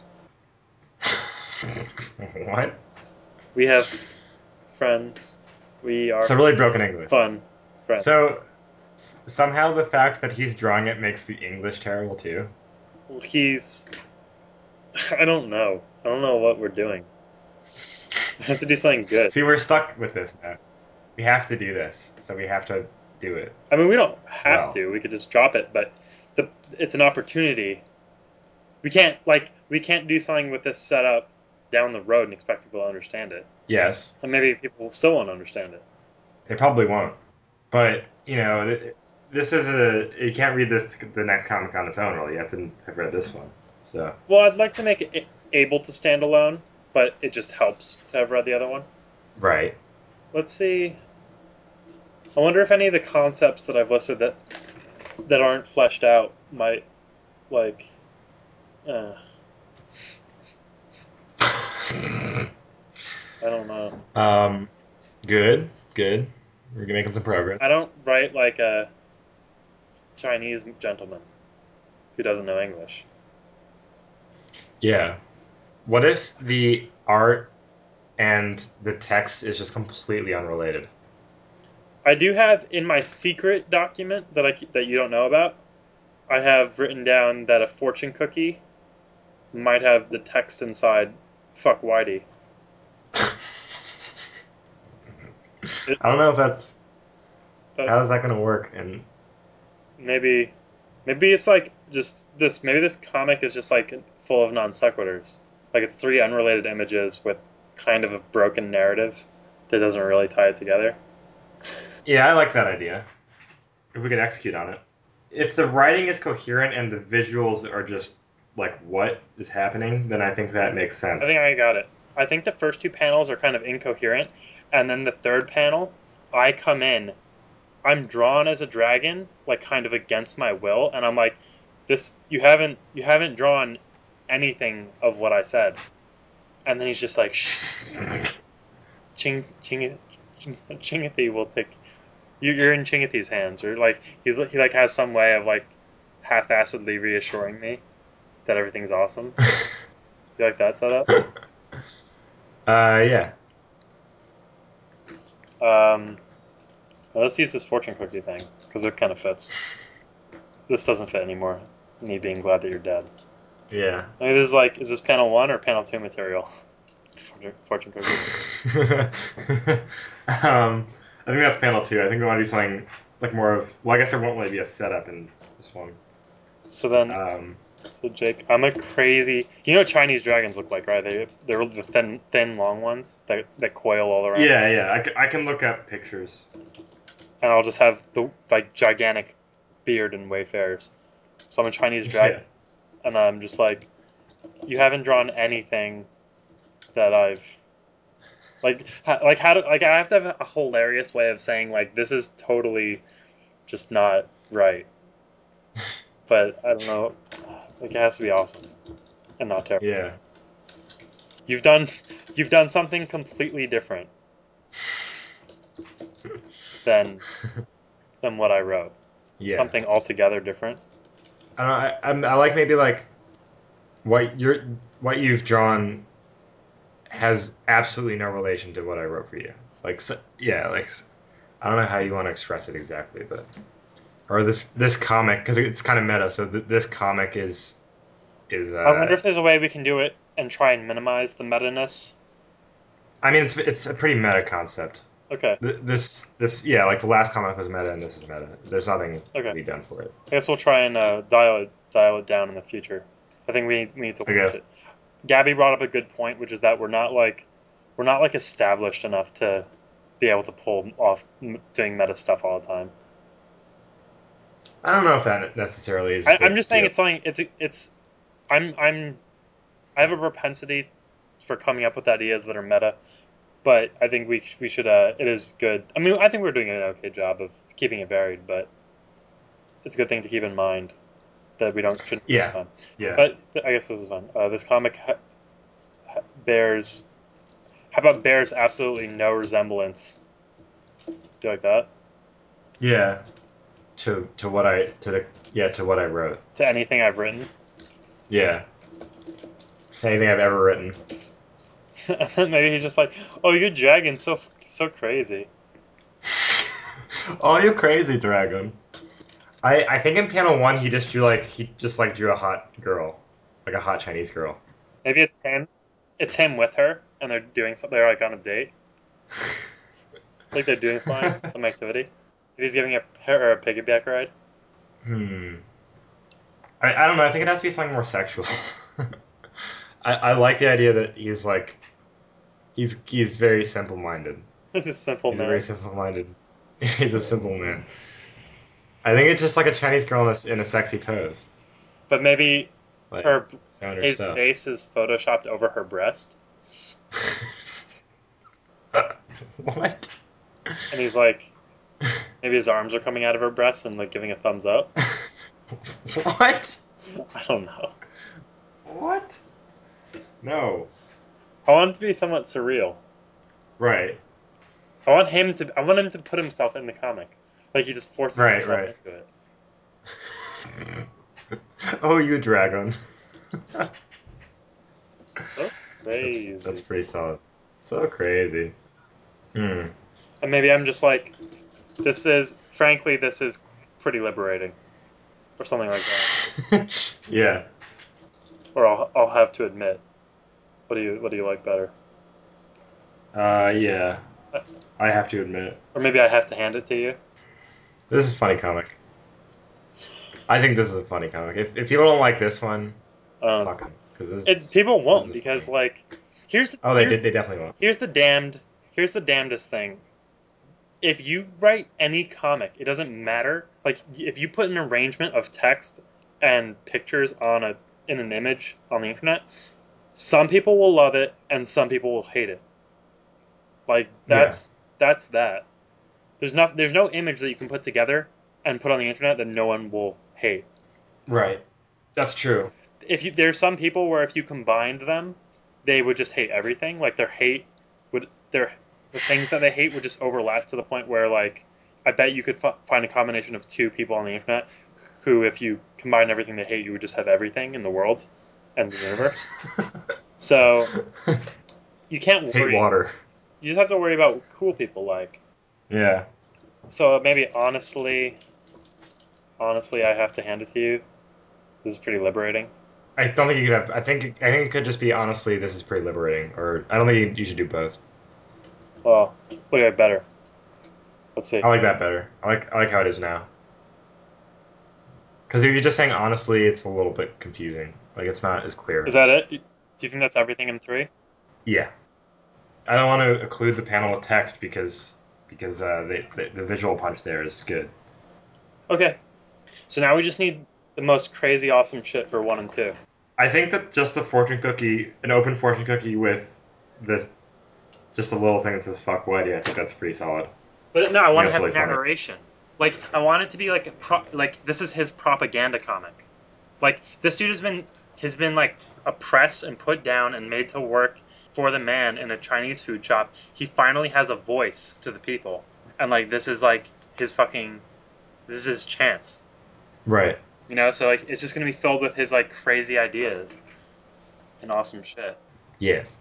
What? We have friends. We are So really broken English. fun friends." So s- somehow the fact that he's drawing it makes the English terrible too. Well, he's. I don't know. I don't know what we're doing. I have to do something good. See, we're stuck with this now. We have to do this, so we have to do it. I mean, we don't have Wow. to. We could just drop it, but the it's an opportunity. We can't like we can't do something with this setup down the road and expect people to understand it. Yes, And maybe people still won't understand it. they probably won't. But you know, th- this is a you can't read this the next comic on its own. Really, you have to have read this one. So Well, I'd like to make it able to stand alone, but it just helps to have read the other one. right. Let's see. I wonder if any of the concepts that I've listed that that aren't fleshed out might like. Uh, I don't know. um, good, good. We're making some progress. I don't write like a Chinese gentleman who doesn't know English. Yeah. What if the art and the text is just completely unrelated? I do have in my secret document that I that you don't know about. I have written down that a fortune cookie might have the text inside, "Fuck Whitey." It, I don't know if that's that how is that going to work. And maybe, maybe it's like just this. Maybe this comic is just like full of non sequiturs. Like it's three unrelated images with kind of a broken narrative that doesn't really tie it together. yeah, I like that idea. If we could execute on it. If the writing is coherent and the visuals are just like what is happening, then I think that makes sense. I think I got it. I think the first two panels are kind of incoherent, and then the third panel, I come in, I'm drawn as a dragon, like kind of against my will, and I'm like, this you haven't you haven't drawn anything of what I said. And then he's just like, shh, Ching Ching Ching Chingathy will take you. You're in Chingathy's hands, or like he's he like has some way of like half-assedly reassuring me that everything's awesome. You like that setup? Uh, yeah. Um, well, let's use this fortune cookie thing because it kind of fits. This doesn't fit anymore. Me being glad that you're dead. Yeah. Maybe this is like, is this panel one or panel two material? Fortune cookie. um, I think that's panel two. I think we want to do something like more of. Well, I guess there won't really be a setup in this one. So then, Um, so Jake, I'm a crazy. You know what Chinese dragons look like, right? They they're the thin, thin, long ones that that coil all around. yeah, yeah. I, c- I can look up pictures. And I'll just have the like gigantic beard and wayfarers. So I'm a Chinese dragon, Yeah. and I'm just like, you haven't drawn anything that I've like ha, like how do like I have to have a hilarious way of saying like this is totally just not right. But I don't know, like it has to be awesome and not terrible. Yeah. You've done you've done something completely different than than what I wrote. Yeah. Something altogether different. I don't know. I, I'm- I like maybe like what you're what you've drawn has absolutely no relation to what I wrote for you. Like, so, yeah, like I don't know how you want to express it exactly, but or this this comic because it's kind of meta. So th- this comic is is I wonder uh if there's a way we can do it and try and minimize the meta-ness. I mean it's it's a pretty meta concept. Okay, Th- This this yeah, like the last comic was meta and this is meta. There's nothing okay. to be done for it. I guess we'll try and uh, dial it dial it down in the future. I think we, we need to I watch guess. it. Gabby brought up a good point, which is that we're not like we're not like established enough to be able to pull off m- doing meta stuff all the time. I don't know if that necessarily is a I, big I'm just saying deal. it's something. It's it's. I'm I'm. I have a propensity for coming up with ideas that are meta, but I think we we should. Uh, it is good. I mean, I think we're doing an okay job of keeping it varied, but it's a good thing to keep in mind that we don't shouldn't do it all Yeah, the time. yeah, But I guess this is fun. Uh, this comic ha- ha- bears. How about bears absolutely no resemblance? Do you like that? yeah. To to what I to the yeah to what I wrote. To anything I've written? Yeah, it's anything I've ever written. And then maybe he's just like, "Oh, your dragon's so so crazy." Oh, you crazy dragon! I I think in panel one he just drew like he just like drew a hot girl, like a hot Chinese girl. Maybe it's him. It's him with her, and they're doing something. They're like on a date, like they're doing something, some activity. If he's giving a her a piggyback ride. Hmm. I I don't know. I think it has to be something more sexual. I I like the idea that he's like he's he's very simple minded. This is simple He's a very man. simple minded. He's a simple man. I think it's just like a Chinese girl in a, in a sexy pose, But maybe like her showing her his stuff. face is photoshopped over her breast, What? and he's like, maybe his arms are coming out of her breast and like giving a thumbs up. What? I don't know. What? No. I want it to be somewhat surreal. Right. I want him to. I want him to put himself in the comic, like he just forces Right. himself Right. into it. Oh, you dragon. So That's crazy. that's pretty solid. So crazy. Hmm. And maybe I'm just like, this is, frankly, this is pretty liberating, or something like that. Yeah. Or I'll, I'll have to admit. What do you What do you like better? Uh, yeah. Uh, I have to admit, Or maybe I have to hand it to you. this is a funny comic. I think this is a funny comic. If if people don't like this one, Um, fuck them, because this it is people this won't is because funny. like, here's Oh, they here's did. They definitely won't. here's the damned here's the damnedest thing. If you write any comic, it doesn't matter. Like if you put an arrangement of text and pictures on a in an image on the internet, some people will love it and some people will hate it. Like Yeah. that's that's that. There's not there's no image that you can put together and put on the internet that no one will hate. Right. That's true. If you there's some people where if you combined them, they would just hate everything. Like their hate would their the things that they hate would just overlap to the point where like I bet you could f- find a combination of two people on the internet who, if you combine everything they hate, you would just have everything in the world and the universe. So you can't Hate worry. water. You just have to worry about what cool people like. Yeah. So maybe honestly, honestly, I have to hand it to you. This is pretty liberating. I don't think you could have. I think I think it could just be honestly. This is pretty liberating. Or I don't think you, you should do both. Well, what do you like better? Let's see. I like that better. I like I like how it is now. Because if you're just saying honestly, it's a little bit confusing. Like it's not as Is clear. that it? Do you think that's everything in three? Yeah. I don't want to occlude the panel with text because because uh, the, the the visual punch there is good. Okay. So now we just need the most crazy awesome shit for one and two. I think that just the fortune cookie, an open fortune cookie with this, just a little thing that says "fuck Whitey," I think that's pretty solid. But no, I I think want to that's have really funny. narration. Like I want it to be like a pro- like this is his propaganda comic. Like this dude has been has been like oppressed and put down and made to work for the man in a Chinese food shop. He finally has a voice to the people. And like this is like his fucking this is his chance. Right. You know, so like it's just gonna be filled with his like crazy ideas and awesome shit. Yes.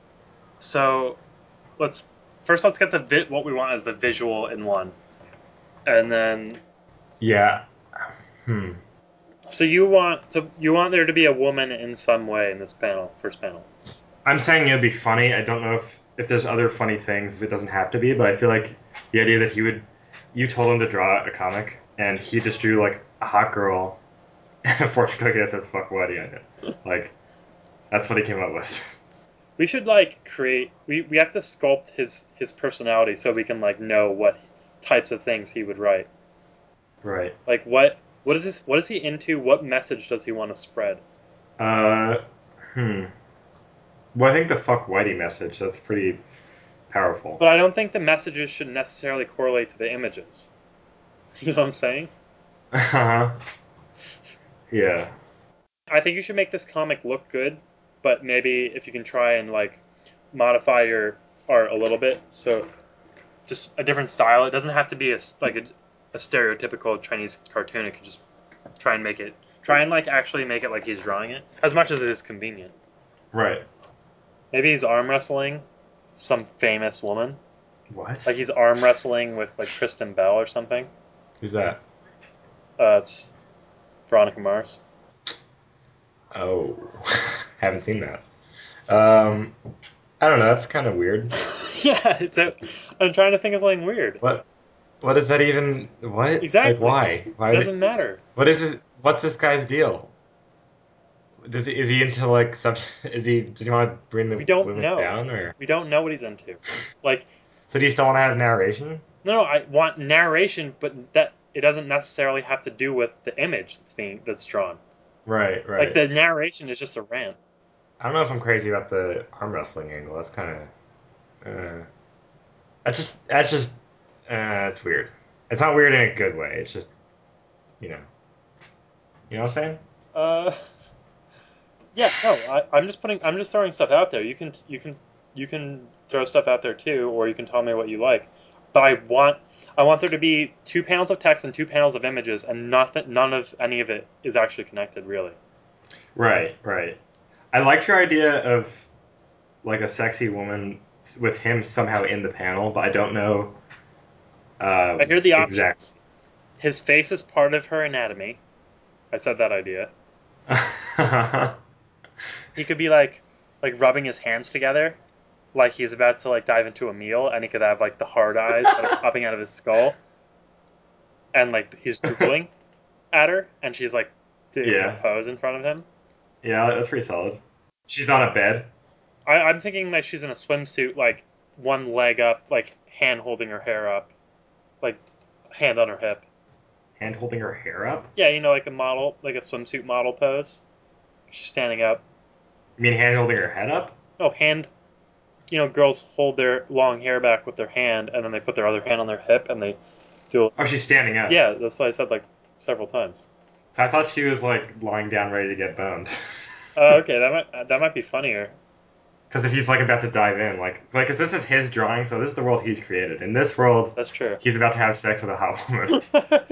So let's first let's get the vi- what we want as the visual in one, and then Yeah. Hmm. so you want to you want there to be a woman in some way in this panel, first panel. I'm saying it'd be funny. I don't know if if there's other funny things. If it doesn't have to be, but I feel like the idea that he would, you told him to draw a comic, and he just drew like a hot girl and a fortune cookie that says "fuck Whitey" on it. Like that's what he came up with. We should like create we, we have to sculpt his his personality so we can like know what types of things he would write. Right. Like what what is this what is he into? What message does he want to spread? Uh. Hmm. Well, I think the "fuck Whitey" message that's pretty powerful. But I don't think the messages should necessarily correlate to the images. You know what I'm saying? Uh huh. Yeah. I think you should make this comic look good, but maybe if you can try and like modify your art a little bit, so just a different style. It doesn't have to be a like a, a stereotypical Chinese cartoon. It could just try and make it try and like actually make it like he's drawing it as much as it is convenient. Right. Maybe he's arm wrestling some famous woman, What? like he's arm wrestling with like Kristen Bell or something. Who's that? Uh, it's Veronica Mars. Oh, haven't seen that. Um, I don't know. That's kind of weird. Yeah, it's a, I'm trying to think of something weird. What? What is that even? What? Like, Exactly. why? It Why is it? doesn't matter. What is it? What's this guy's deal? Does he, is he into like sub? Is he? Does he want to bring We the don't women know. down, or We don't know what he's into. Like, so? Do you still want to have narration? no, no, I want narration, but that it doesn't necessarily have to do with the image that's being that's drawn. Right, Like right. the narration is just a rant. I don't know if I'm crazy about the arm wrestling angle. That's kind of. Uh, that's just. That's just. Uh, it's weird. It's not weird in a good way. It's just. You know. You know what I'm saying? Uh, yeah, no, I, I'm just putting, I'm just throwing stuff out there. You can, you can, you can throw stuff out there too, or you can tell me what you like. But I want, I want there to be two panels of text and two panels of images, and nothing, none of any of it is actually connected, really. Right, right. I liked your idea of like a sexy woman with him somehow in the panel, but I don't know. Uh, I hear the options. exact. His face is part of her anatomy. I said that idea. He could be like, like rubbing his hands together, like he's about to like dive into a meal, and he could have like the hard eyes that are popping out of his skull, and like he's drooling at her, and she's like doing Yeah. a pose in front of him. Yeah, that's pretty solid. She's on a bed. I, I'm thinking like she's in a swimsuit, like one leg up, like hand holding her hair up, like hand on her hip. Hand holding her hair up? Yeah, you know, like a model, like a swimsuit model pose. She's standing up. You mean hand holding her head up? No, hand. You know, girls hold their long hair back with their hand, and then they put their other hand on their hip, and they do. Oh, she's standing up. Yeah, that's what I said like several times. So I thought she was like lying down ready to get boned. Oh, okay, that might that might be funnier. Because if he's like about to dive in, like, like, cause this is his drawing, so this is the world he's created. In this world, That's true. he's about to have sex with a hot woman.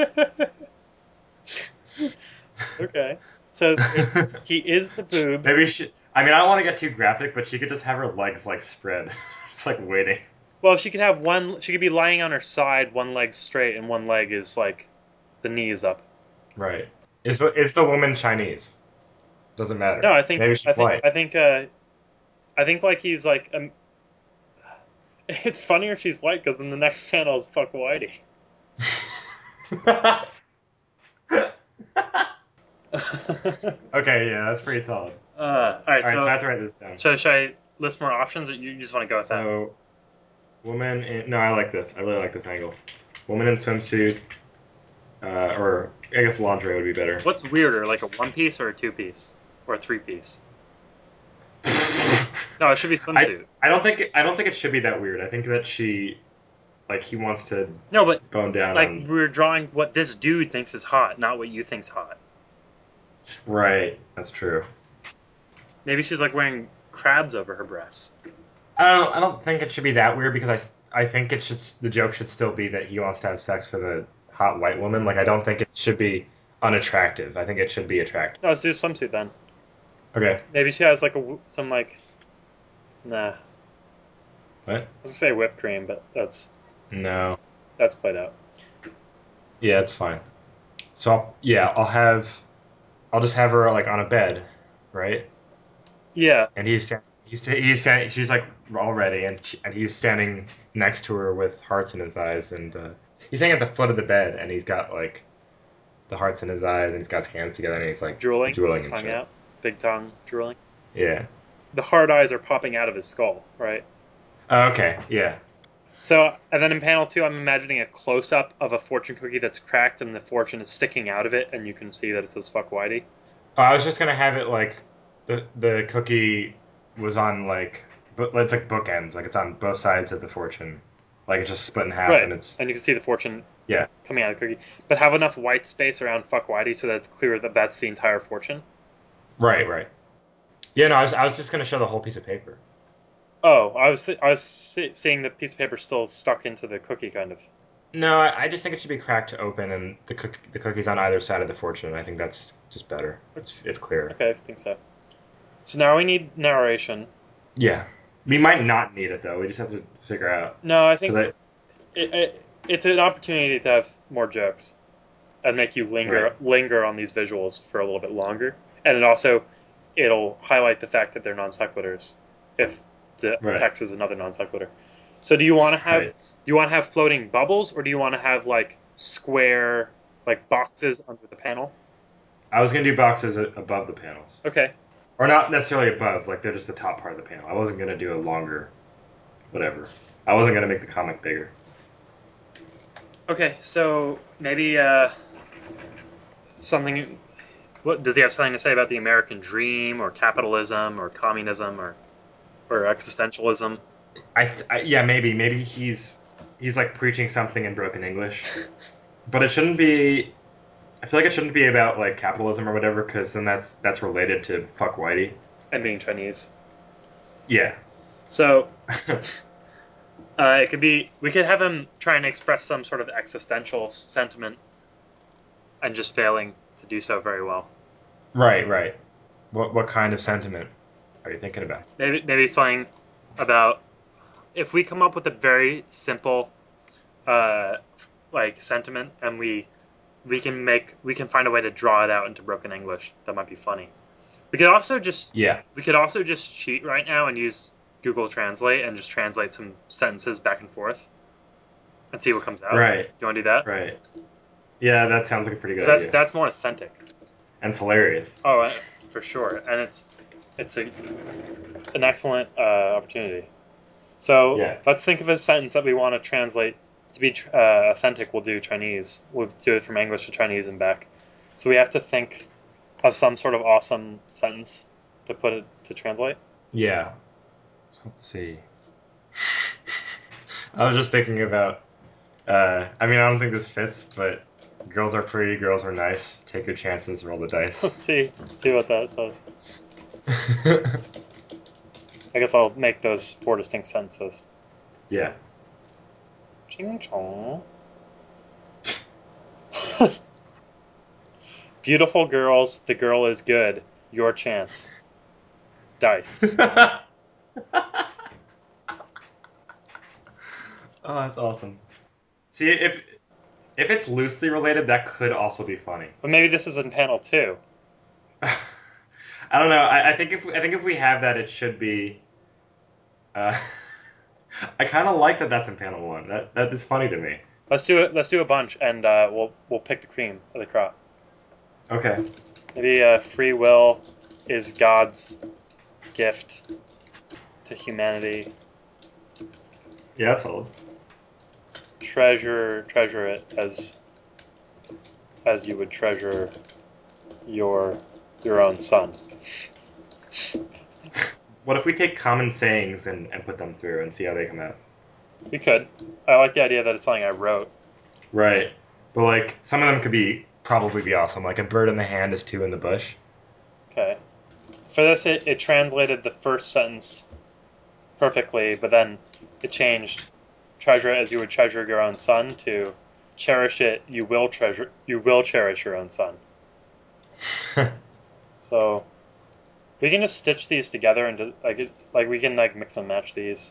Okay, so he is the boobs. Maybe she. I mean, I don't want to get too graphic, but she could just have her legs like spread, just like waiting. Well, she could have one. She could be lying on her side, one leg straight, and one leg is like the knees up. Right. Is the is the woman Chinese? Doesn't matter. No, I think Maybe she's I think white. I think uh, I think like he's like. Um, it's funnier if she's white because then the next panel is fuck whitey. Okay, yeah, that's pretty solid. Uh, all right, All right, so, so I have to write this down. so should I list more options, or you just want to go with that? So, woman in no, I like this. I really like this angle. Woman in swimsuit, uh, or I guess lingerie would be better. What's weirder, like a one piece or a two piece or a three piece? No, it should be swimsuit. I, I don't think I don't think it should be that weird. I think that she, like, he wants to No, but bone down like on. we're drawing what this dude thinks is hot, not what you think's hot. Right, that's true. Maybe she's like wearing crabs over her breasts. I don't. I don't think it should be that weird because I. I think it should. The joke should still be that he wants to have sex with a hot white woman. Like I don't think it should be unattractive. I think it should be attractive. No, let's do a swimsuit then. Okay. Maybe she has like a w- some like. Nah, What? I was gonna say whipped cream, but that's No. that's played out. Yeah, it's fine. So I'll, yeah, I'll have. I'll just have her like on a bed, right? Yeah, And he's sta- he's sta- he's sta- she's like all ready, and she, and he's standing next to her with hearts in his eyes, and uh, he's standing at the foot of the bed, and he's got like the hearts in his eyes, and he's got his hands together, and he's like drooling, drooling his and tongue shit. out, big tongue drooling. Yeah. The hard eyes are popping out of his skull, right? Oh, okay. Yeah. So, and then in panel two, I'm imagining a close up of a fortune cookie that's cracked and the fortune is sticking out of it, and you can see that it says "fuck Whitey." Oh, I was just gonna have it like the the cookie was on like but it's like bookends, like it's on both sides of the fortune, like it's just split in half, Right, and it's and you can see the fortune yeah. coming out of the cookie, but have enough white space around "fuck Whitey" so that it's clear that that's the entire fortune. Right, right. Yeah, no, I was I was just gonna show the whole piece of paper. Oh, I was th- I was see- seeing the piece of paper still stuck into the cookie, kind of. No, I, I just think it should be cracked open and the cook the cookies on either side of the fortune. I think that's just better. It's it's clearer. Okay, I think so. So now we need narration. Yeah, we might not need it though. We just have to figure out No, I think because I it, it, it's an opportunity to have more jokes and make you linger Right. linger on these visuals for a little bit longer, and it also it'll highlight the fact that they're non sequiturs if the Right. text is another non sequitur. So do you want to have Right. do you want to have floating bubbles, or do you want to have like square like boxes under the panel? I was gonna do boxes a- above the panels. Okay. Or not necessarily above, like they're just the top part of the panel. I wasn't gonna do a longer, whatever. I wasn't gonna make the comic bigger. Okay, so maybe uh, something. What does he have something to say about the American dream, or capitalism, or communism, or or existentialism? I, th- I yeah, maybe maybe he's he's like preaching something in broken English, but it shouldn't be. I feel like it shouldn't be about like capitalism or whatever, because then that's that's related to fuck Whitey. And being Chinese. Yeah. So Uh, it could be. We could have him try and express some sort of existential sentiment, and just failing to do so very well. Right, right. What what kind of sentiment are you thinking about? Maybe maybe something about if we come up with a very simple, uh, like sentiment, and we we can make we can find a way to draw it out into broken English. That might be funny. We could also just Yeah. we could also just cheat right now and use Google Translate and just translate some sentences back and forth and see what comes out. Right. You want to do that? Right. Yeah, that sounds like a pretty good 'Cause that's idea. that's more authentic. And it's hilarious. Oh, uh, for sure. And it's it's a an excellent uh, opportunity. So Yeah. let's think of a sentence that we want to translate to be uh, authentic. We'll do Chinese. We'll do it from English to Chinese and back. So we have to think of some sort of awesome sentence to put it to translate. Yeah. So let's see. I was just thinking about. Uh, I mean, I don't think this fits, but girls are pretty, girls are nice. Take your chances, roll the dice. Let's see see what that says. I guess I'll make those four distinct sentences. Yeah. Ching chong. Beautiful girls, the girl is good. Your chance. Dice. Oh, that's awesome. See, if if it's loosely related, that could also be funny. But maybe this is in panel two. I don't know. I, I think if I think if we have that, it should be. Uh, I kind of like that. That's in panel one. That that is funny to me. Let's do it. Let's do a bunch, and uh, we'll we'll pick the cream of the crop. Okay. Maybe uh, free will is God's gift to humanity. Yeah, that's old. Treasure treasure it as as you would treasure your your own son. What if we take common sayings and, and put them through and see how they come out? We could. I like the idea that it's something I wrote. Right. But like some of them could be probably be awesome. Like a bird in the hand is two in the bush. Okay. For this, it, it translated the first sentence perfectly, but then it changed treasure it as you would treasure your own son to cherish it you will treasure you will cherish your own son. So we can just stitch these together and like it, like we can like mix and match these.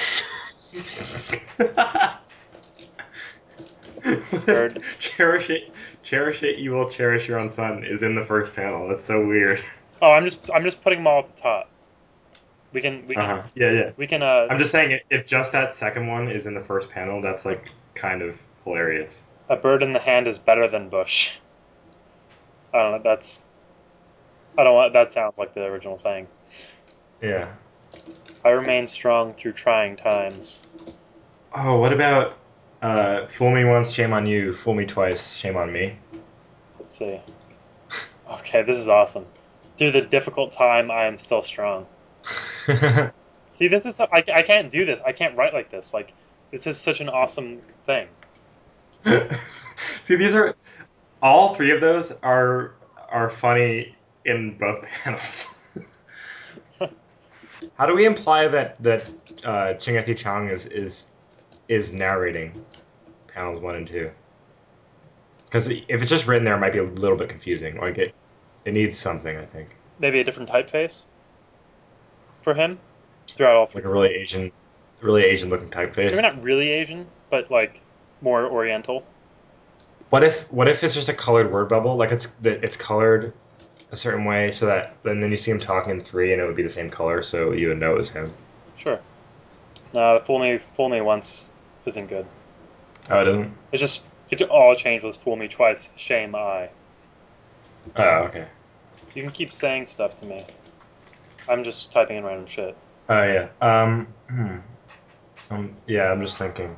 Bird. Cherish it, cherish it. You will cherish your own son. Is in the first panel. That's so weird. Oh, I'm just I'm just putting them all at the top. We can we can Uh huh. Yeah, yeah. we can uh I'm just saying, if just that second one is in the first panel, that's like kind of hilarious. a bird in the hand is better than bush. I don't know. That's I don't want that sounds like the original saying. Yeah. I remain strong through trying times. Oh, what about uh, fool me once, shame on you. Fool me twice, shame on me. Let's see. Okay, this is awesome. Through the difficult time, I am still strong. See, this is so, I, I can't do this. I can't write like this. Like this is such an awesome thing. See, these are all three of those are are funny in both panels. How do we imply that that uh, Chingathy Chang is is is narrating panels one and two? Because if it's just written there, it might be a little bit confusing. Like it, it needs something. I think Maybe a different typeface for him throughout all three. like a really Asian, really Asian looking typeface. Maybe not really Asian, but like more Oriental. What if what if it's just a colored word bubble? Like it's that it's colored a certain way so that and then you see him talking in three and it would be the same color, so you would know it was him. Sure. No, fool me, fool me once isn't good. Oh, it doesn't. It's just it all it changed was fool me twice. Shame I. Oh, okay. You can keep saying stuff to me. I'm just typing in random shit. Oh yeah. Um. Hmm. Um. Yeah. I'm just thinking.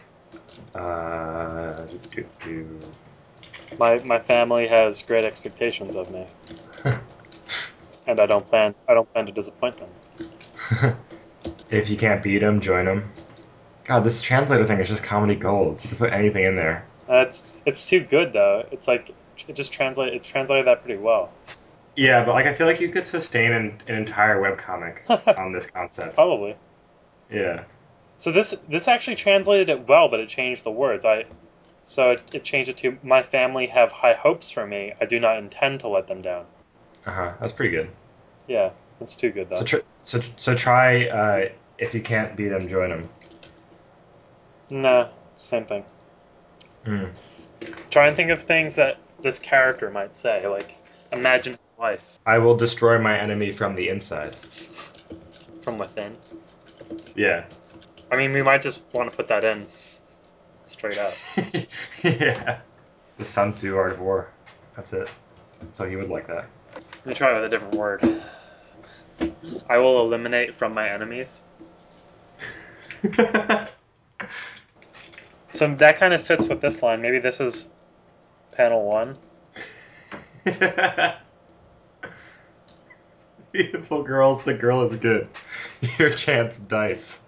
Uh. Do, do, My my family has great expectations of me, do. and I don't plan I don't plan to disappoint them. If you can't beat him, join him. God, this translator thing is just comedy gold. You can put anything in there. That's it's too good though. It's like it just translate it translated that pretty well. Yeah, but like I feel like you could sustain an, an entire webcomic on this concept. Probably. Yeah. So this this actually translated it well, but it changed the words. I so it, it changed it to my family have high hopes for me. I do not intend to let them down. Uh huh. That's pretty good. Yeah, that's too good though. So tr- so so try. Uh, if you can't beat them, join them. Nah, same thing. Mm. Try and think of things that this character might say. Like imagine its life I will destroy my enemy from the inside. from within. Yeah. I mean, we might just want to put that in straight up. Yeah. The Sun Tzu Art of War. That's it. So he would like that. Let me try it with a different word. I will eliminate from my enemies. So that kind of fits with this line. Maybe this is panel one. Beautiful girls, the girl is good. Your chance dice.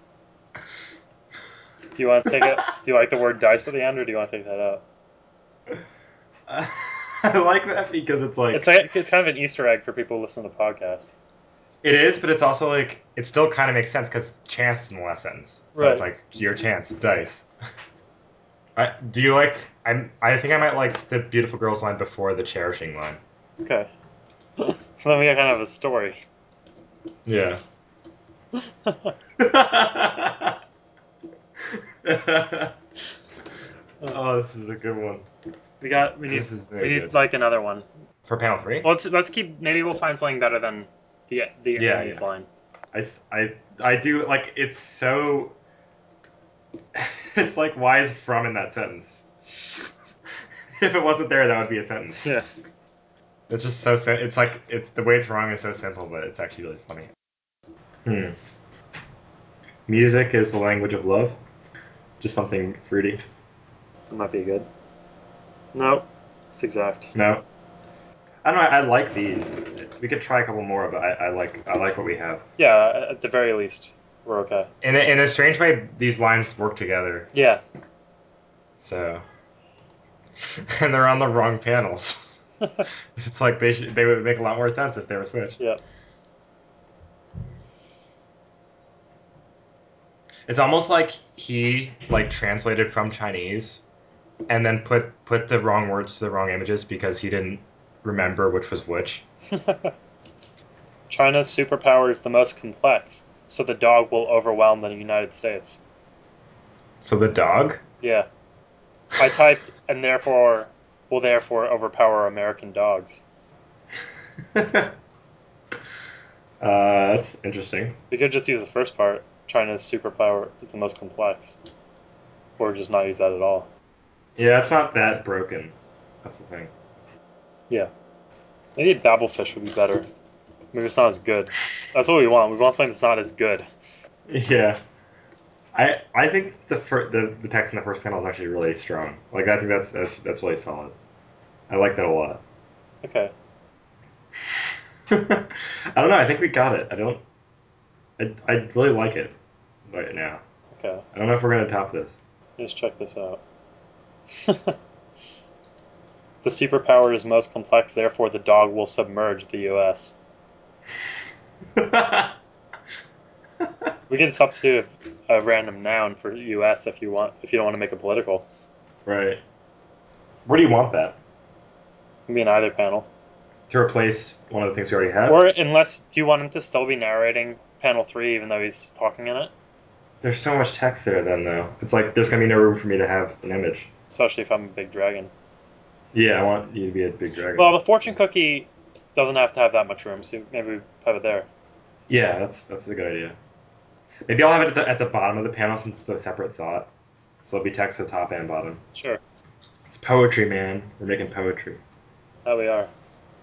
Do you want to take it? Do you like the word dice at the end, or do you want to take that out? Uh, I like that because it's like It's like, it's kind of an Easter egg for people who listen to the podcast. it is, but it's also like it still kind of makes sense because chance is in the last sentence. So Right. it's like your chance dice. I, do you like? I'm. I think I might like the beautiful girls line before the cherishing line. Okay. Then we got kind of a story. Yeah. Oh, this is a good one. We got. We need. This is We very need good. like another one. For panel three? Well, let's let's keep. Maybe we'll find something better than the the Yeah, enemies yeah. line. I, s- I, I do, like, it's so... It's like, why is from in that sentence? If it wasn't there, that would be a sentence. Yeah. It's just so... Sim- it's like, it's the way it's wrong is so simple, but it's actually really funny. Hmm. Music is the language of love? Just something fruity? That might be good. Nope. It's exact. No? I don't know, I like these. We could try a couple more, but I, I like I like what we have. Yeah. At the very least, we're okay. In a, in a strange way, these lines work together, Yeah. so... And they're on the wrong panels. It's like they should, they would make a lot more sense if they were switched. Yeah. It's almost like he like translated from Chinese and then put put the wrong words to the wrong images because he didn't remember which was which. China's superpower is the most complex, so the dog will overwhelm the United States. So the dog? Yeah. I typed, and therefore will therefore overpower American dogs. uh, that's interesting. We could just use the first part. China's superpower is the most complex. Or just not use that at all. Yeah, it's not that broken. That's the thing. Yeah. Maybe Babelfish would be better. Maybe it's not as good. That's what we want. We want something that's not as good. Yeah. I I think the fir- the the text in the first panel is actually really strong. Like I think that's that's that's really solid. I like that a lot. Okay. I don't know. I think we got it. I don't. I, I really like it right now. Okay. I don't know if we're gonna top this. Let's check this out. The superpower is most complex, therefore the dog will submerge the U S. We can substitute a, a random noun for U S if you want, if you don't want to make it political. Right. Where do you want that? It can be in either panel. To replace one of the things we already have? Or unless, do you want him to still be narrating panel three even though he's talking in it? There's so much text there then, though. It's like there's gonna be no room for me to have an image. Especially if I'm a big dragon. Yeah, I want you to be a big dragon. Well, the fortune cookie doesn't have to have that much room, so maybe we have it there. Yeah, that's that's a good idea. Maybe I'll have it at the, at the bottom of the panel since it's a separate thought. So it'll be text at the top and bottom. Sure. It's poetry, man. We're making poetry. That we are.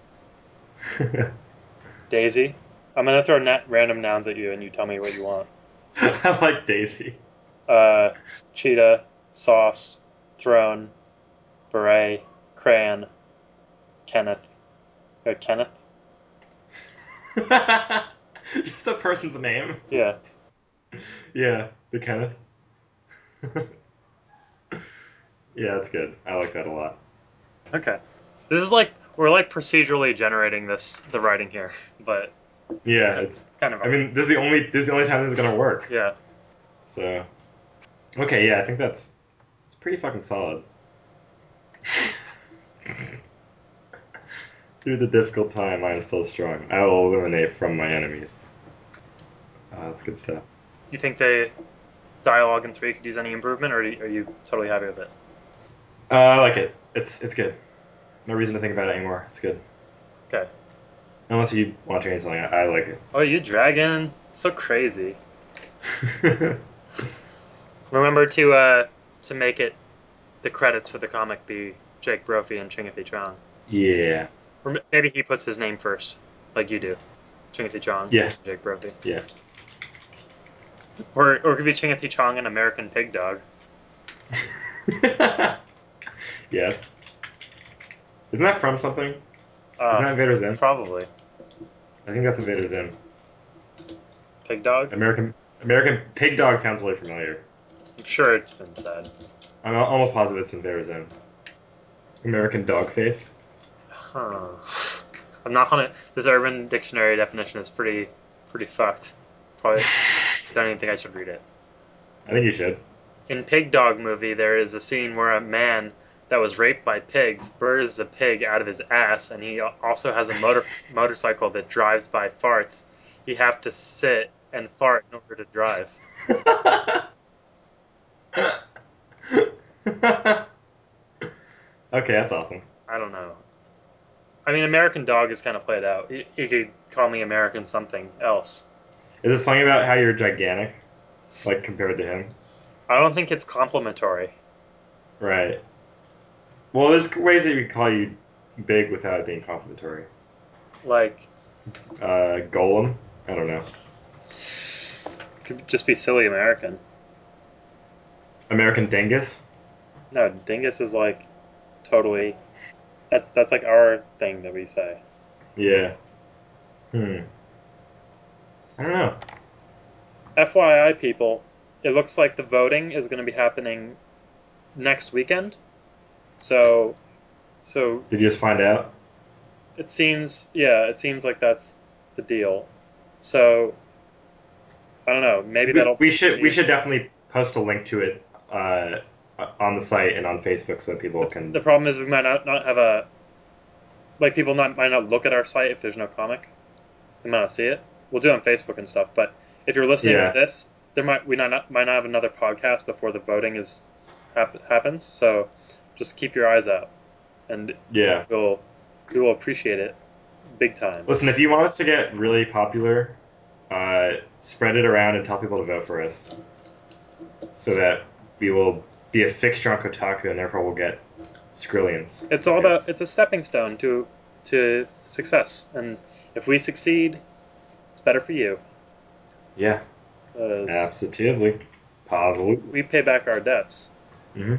Daisy. I'm gonna throw net random nouns at you, and you tell me what you want. I like Daisy. Uh, cheetah, sauce, throne, beret, crayon, Kenneth. Uh, Kenneth? Just a person's name. Yeah. Yeah, the Kenneth. Yeah, that's good. I like that a lot. Okay. This is like we're like procedurally generating this the writing here, but Yeah, it's. it's kind of. I mean, this is the only this is the only time this is gonna work. Yeah. So, okay, yeah, I think that's it's pretty fucking solid. Through the difficult time, I am still strong. I will eliminate from my enemies. Uh, that's good stuff. You think the dialogue in three could use any improvement, or are you, are you totally happy with it? Uh, I like it. It's it's good. No reason to think about it anymore. It's good. Okay. Unless you want to change something, I, I like Oh, you dragon! So crazy. it. Remember to uh, to make it the credits for the comic be Jake Brophy and Chingathy Chong. Yeah. Or maybe he puts his name first, like you do. Chingathy Chong. Yeah. Jake Brophy. Yeah. Or or it could be Chingathy Chong and American Pig Dog. Yes. Isn't that from something? Uh, Isn't that Invader Zim? Probably. I think that's Invader Zim. Pig Dog? American American Pig Dog sounds really familiar. I'm sure it's been said. I'm al- almost positive it's Invader Zim. American Dog Face. Huh. I'm not gonna. This Urban Dictionary definition is pretty, pretty fucked. Probably don't even think I should read it. I think you should. In Pig Dog movie, there is a scene where a man that was raped by pigs burrs a pig out of his ass, and he also has a motor motorcycle that drives by farts. You have to sit and fart in order to drive. Okay, that's awesome. I don't know. I mean, American Dog is kind of played out. You, you could call me American something else. Is it something about how you're gigantic, like compared to him? I don't think it's complimentary. Right. Well, there's ways that we call you big without it being complimentary. Like, Uh, Golem. I don't know. could just be silly American. American Dingus. No, dingus is like totally. That's that's like our thing that we say. Yeah. Hmm. I don't know. F Y I, people, it looks like the voting is going to be happening next weekend. So, so Did you just find out? it seems, yeah, it seems like that's the deal. So, I don't know. Maybe We, that'll. we should we be- should definitely post a link to it uh, on the site and on Facebook so that people can. The problem is we might not, not have a like people not might not look at our site if there's no comic. They might not see it. We'll do it on Facebook and stuff. But if you're listening Yeah. to this, there might we not might not have another podcast before the voting is hap- happens. So just keep your eyes out, and Yeah. we'll we will appreciate it big time. Listen, if you want us to get really popular, uh, spread it around and tell people to vote for us, so that we will be a fixture on Kotaku and therefore we'll get skrillions. It's all about it's a stepping stone to to success, and if we succeed, it's better for you. Yeah. 'Cause Absolutely. Positively. we pay back our debts. Mm-hmm.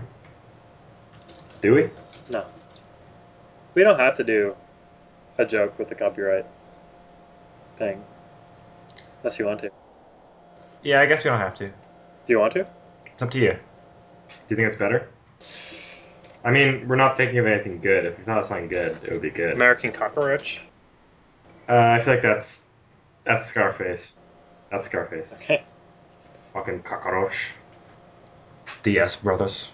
Do we? No, we don't have to do a joke with the copyright thing unless you want to. Yeah, I guess we don't have to. Do you want to? It's up to you. Do you think it's better? I mean, we're not thinking of anything good. If we thought of something good, it would be good. American cockroach. Uh, I feel like that's that's Scarface. That's Scarface. Okay. Fucking cockroach. The S brothers.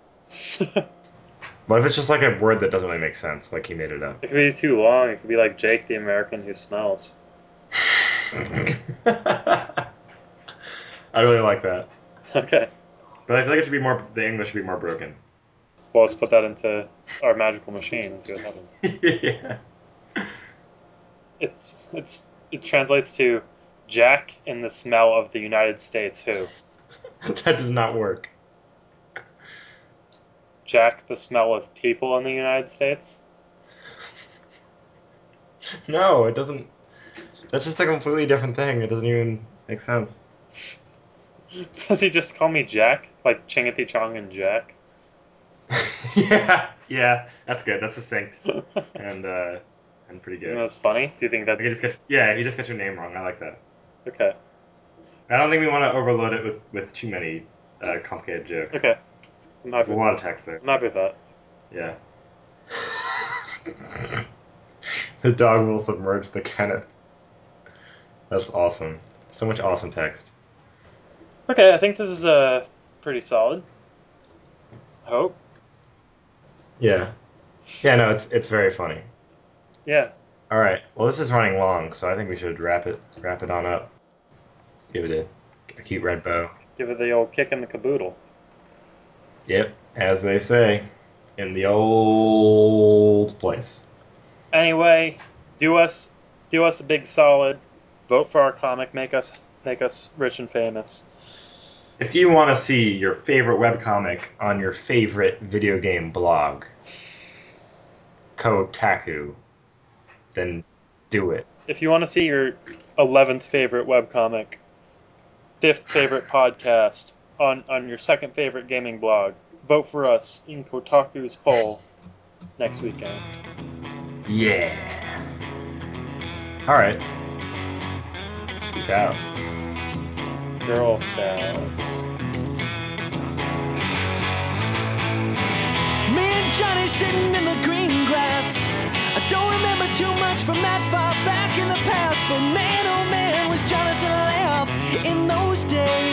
What if it's just like a word that doesn't really make sense? Like he made it up. It could be too long. It could be like Jake the American who smells. I really like that. Okay. But I feel like it should be more. The English should be more broken. Well, let's put that into our magical machine and see what happens. Yeah. It's it's it translates to Jack in the smell of the United States who. That does not work. Jack the smell of people in the United States. No, it doesn't. That's just a completely different thing. It doesn't even make sense. Does he just call me Jack? Like Chingathy Chong and Jack? Yeah, yeah, that's good. That's succinct and uh, and pretty You good. know, that's funny. Do you think that? Like, you just get, yeah, you just got your name wrong. I like that. Okay. I don't think we want to overload it with, with too many uh, complicated jokes. Okay. I'm There's happy. a lot of text there. I'm happy with that. Yeah. The dog will submerge the Kenneth. That's awesome. So much awesome text. Okay, I think this is uh, pretty solid. I hope. Yeah. Yeah, no, it's it's very funny. Yeah. All right. Well, this is running long, so I think we should wrap it wrap it on up. Give it a, a cute red bow. Give it the old kick in the caboodle. Yep, as they say in the old place. Anyway, do us do us a big solid. Vote for our comic. Make us make us rich and famous. If you want to see your favorite webcomic on your favorite video game blog, Kotaku, then do it. If you want to see your eleventh favorite webcomic, fifth favorite podcast on on your second favorite gaming blog, vote for us in Kotaku's poll next weekend. Yeah. All right. Peace out. Girl Scouts. Me and Johnny sitting in the green grass. I don't remember too much from that far back in the past, but man, oh man, was Jonathan a laugh in those days.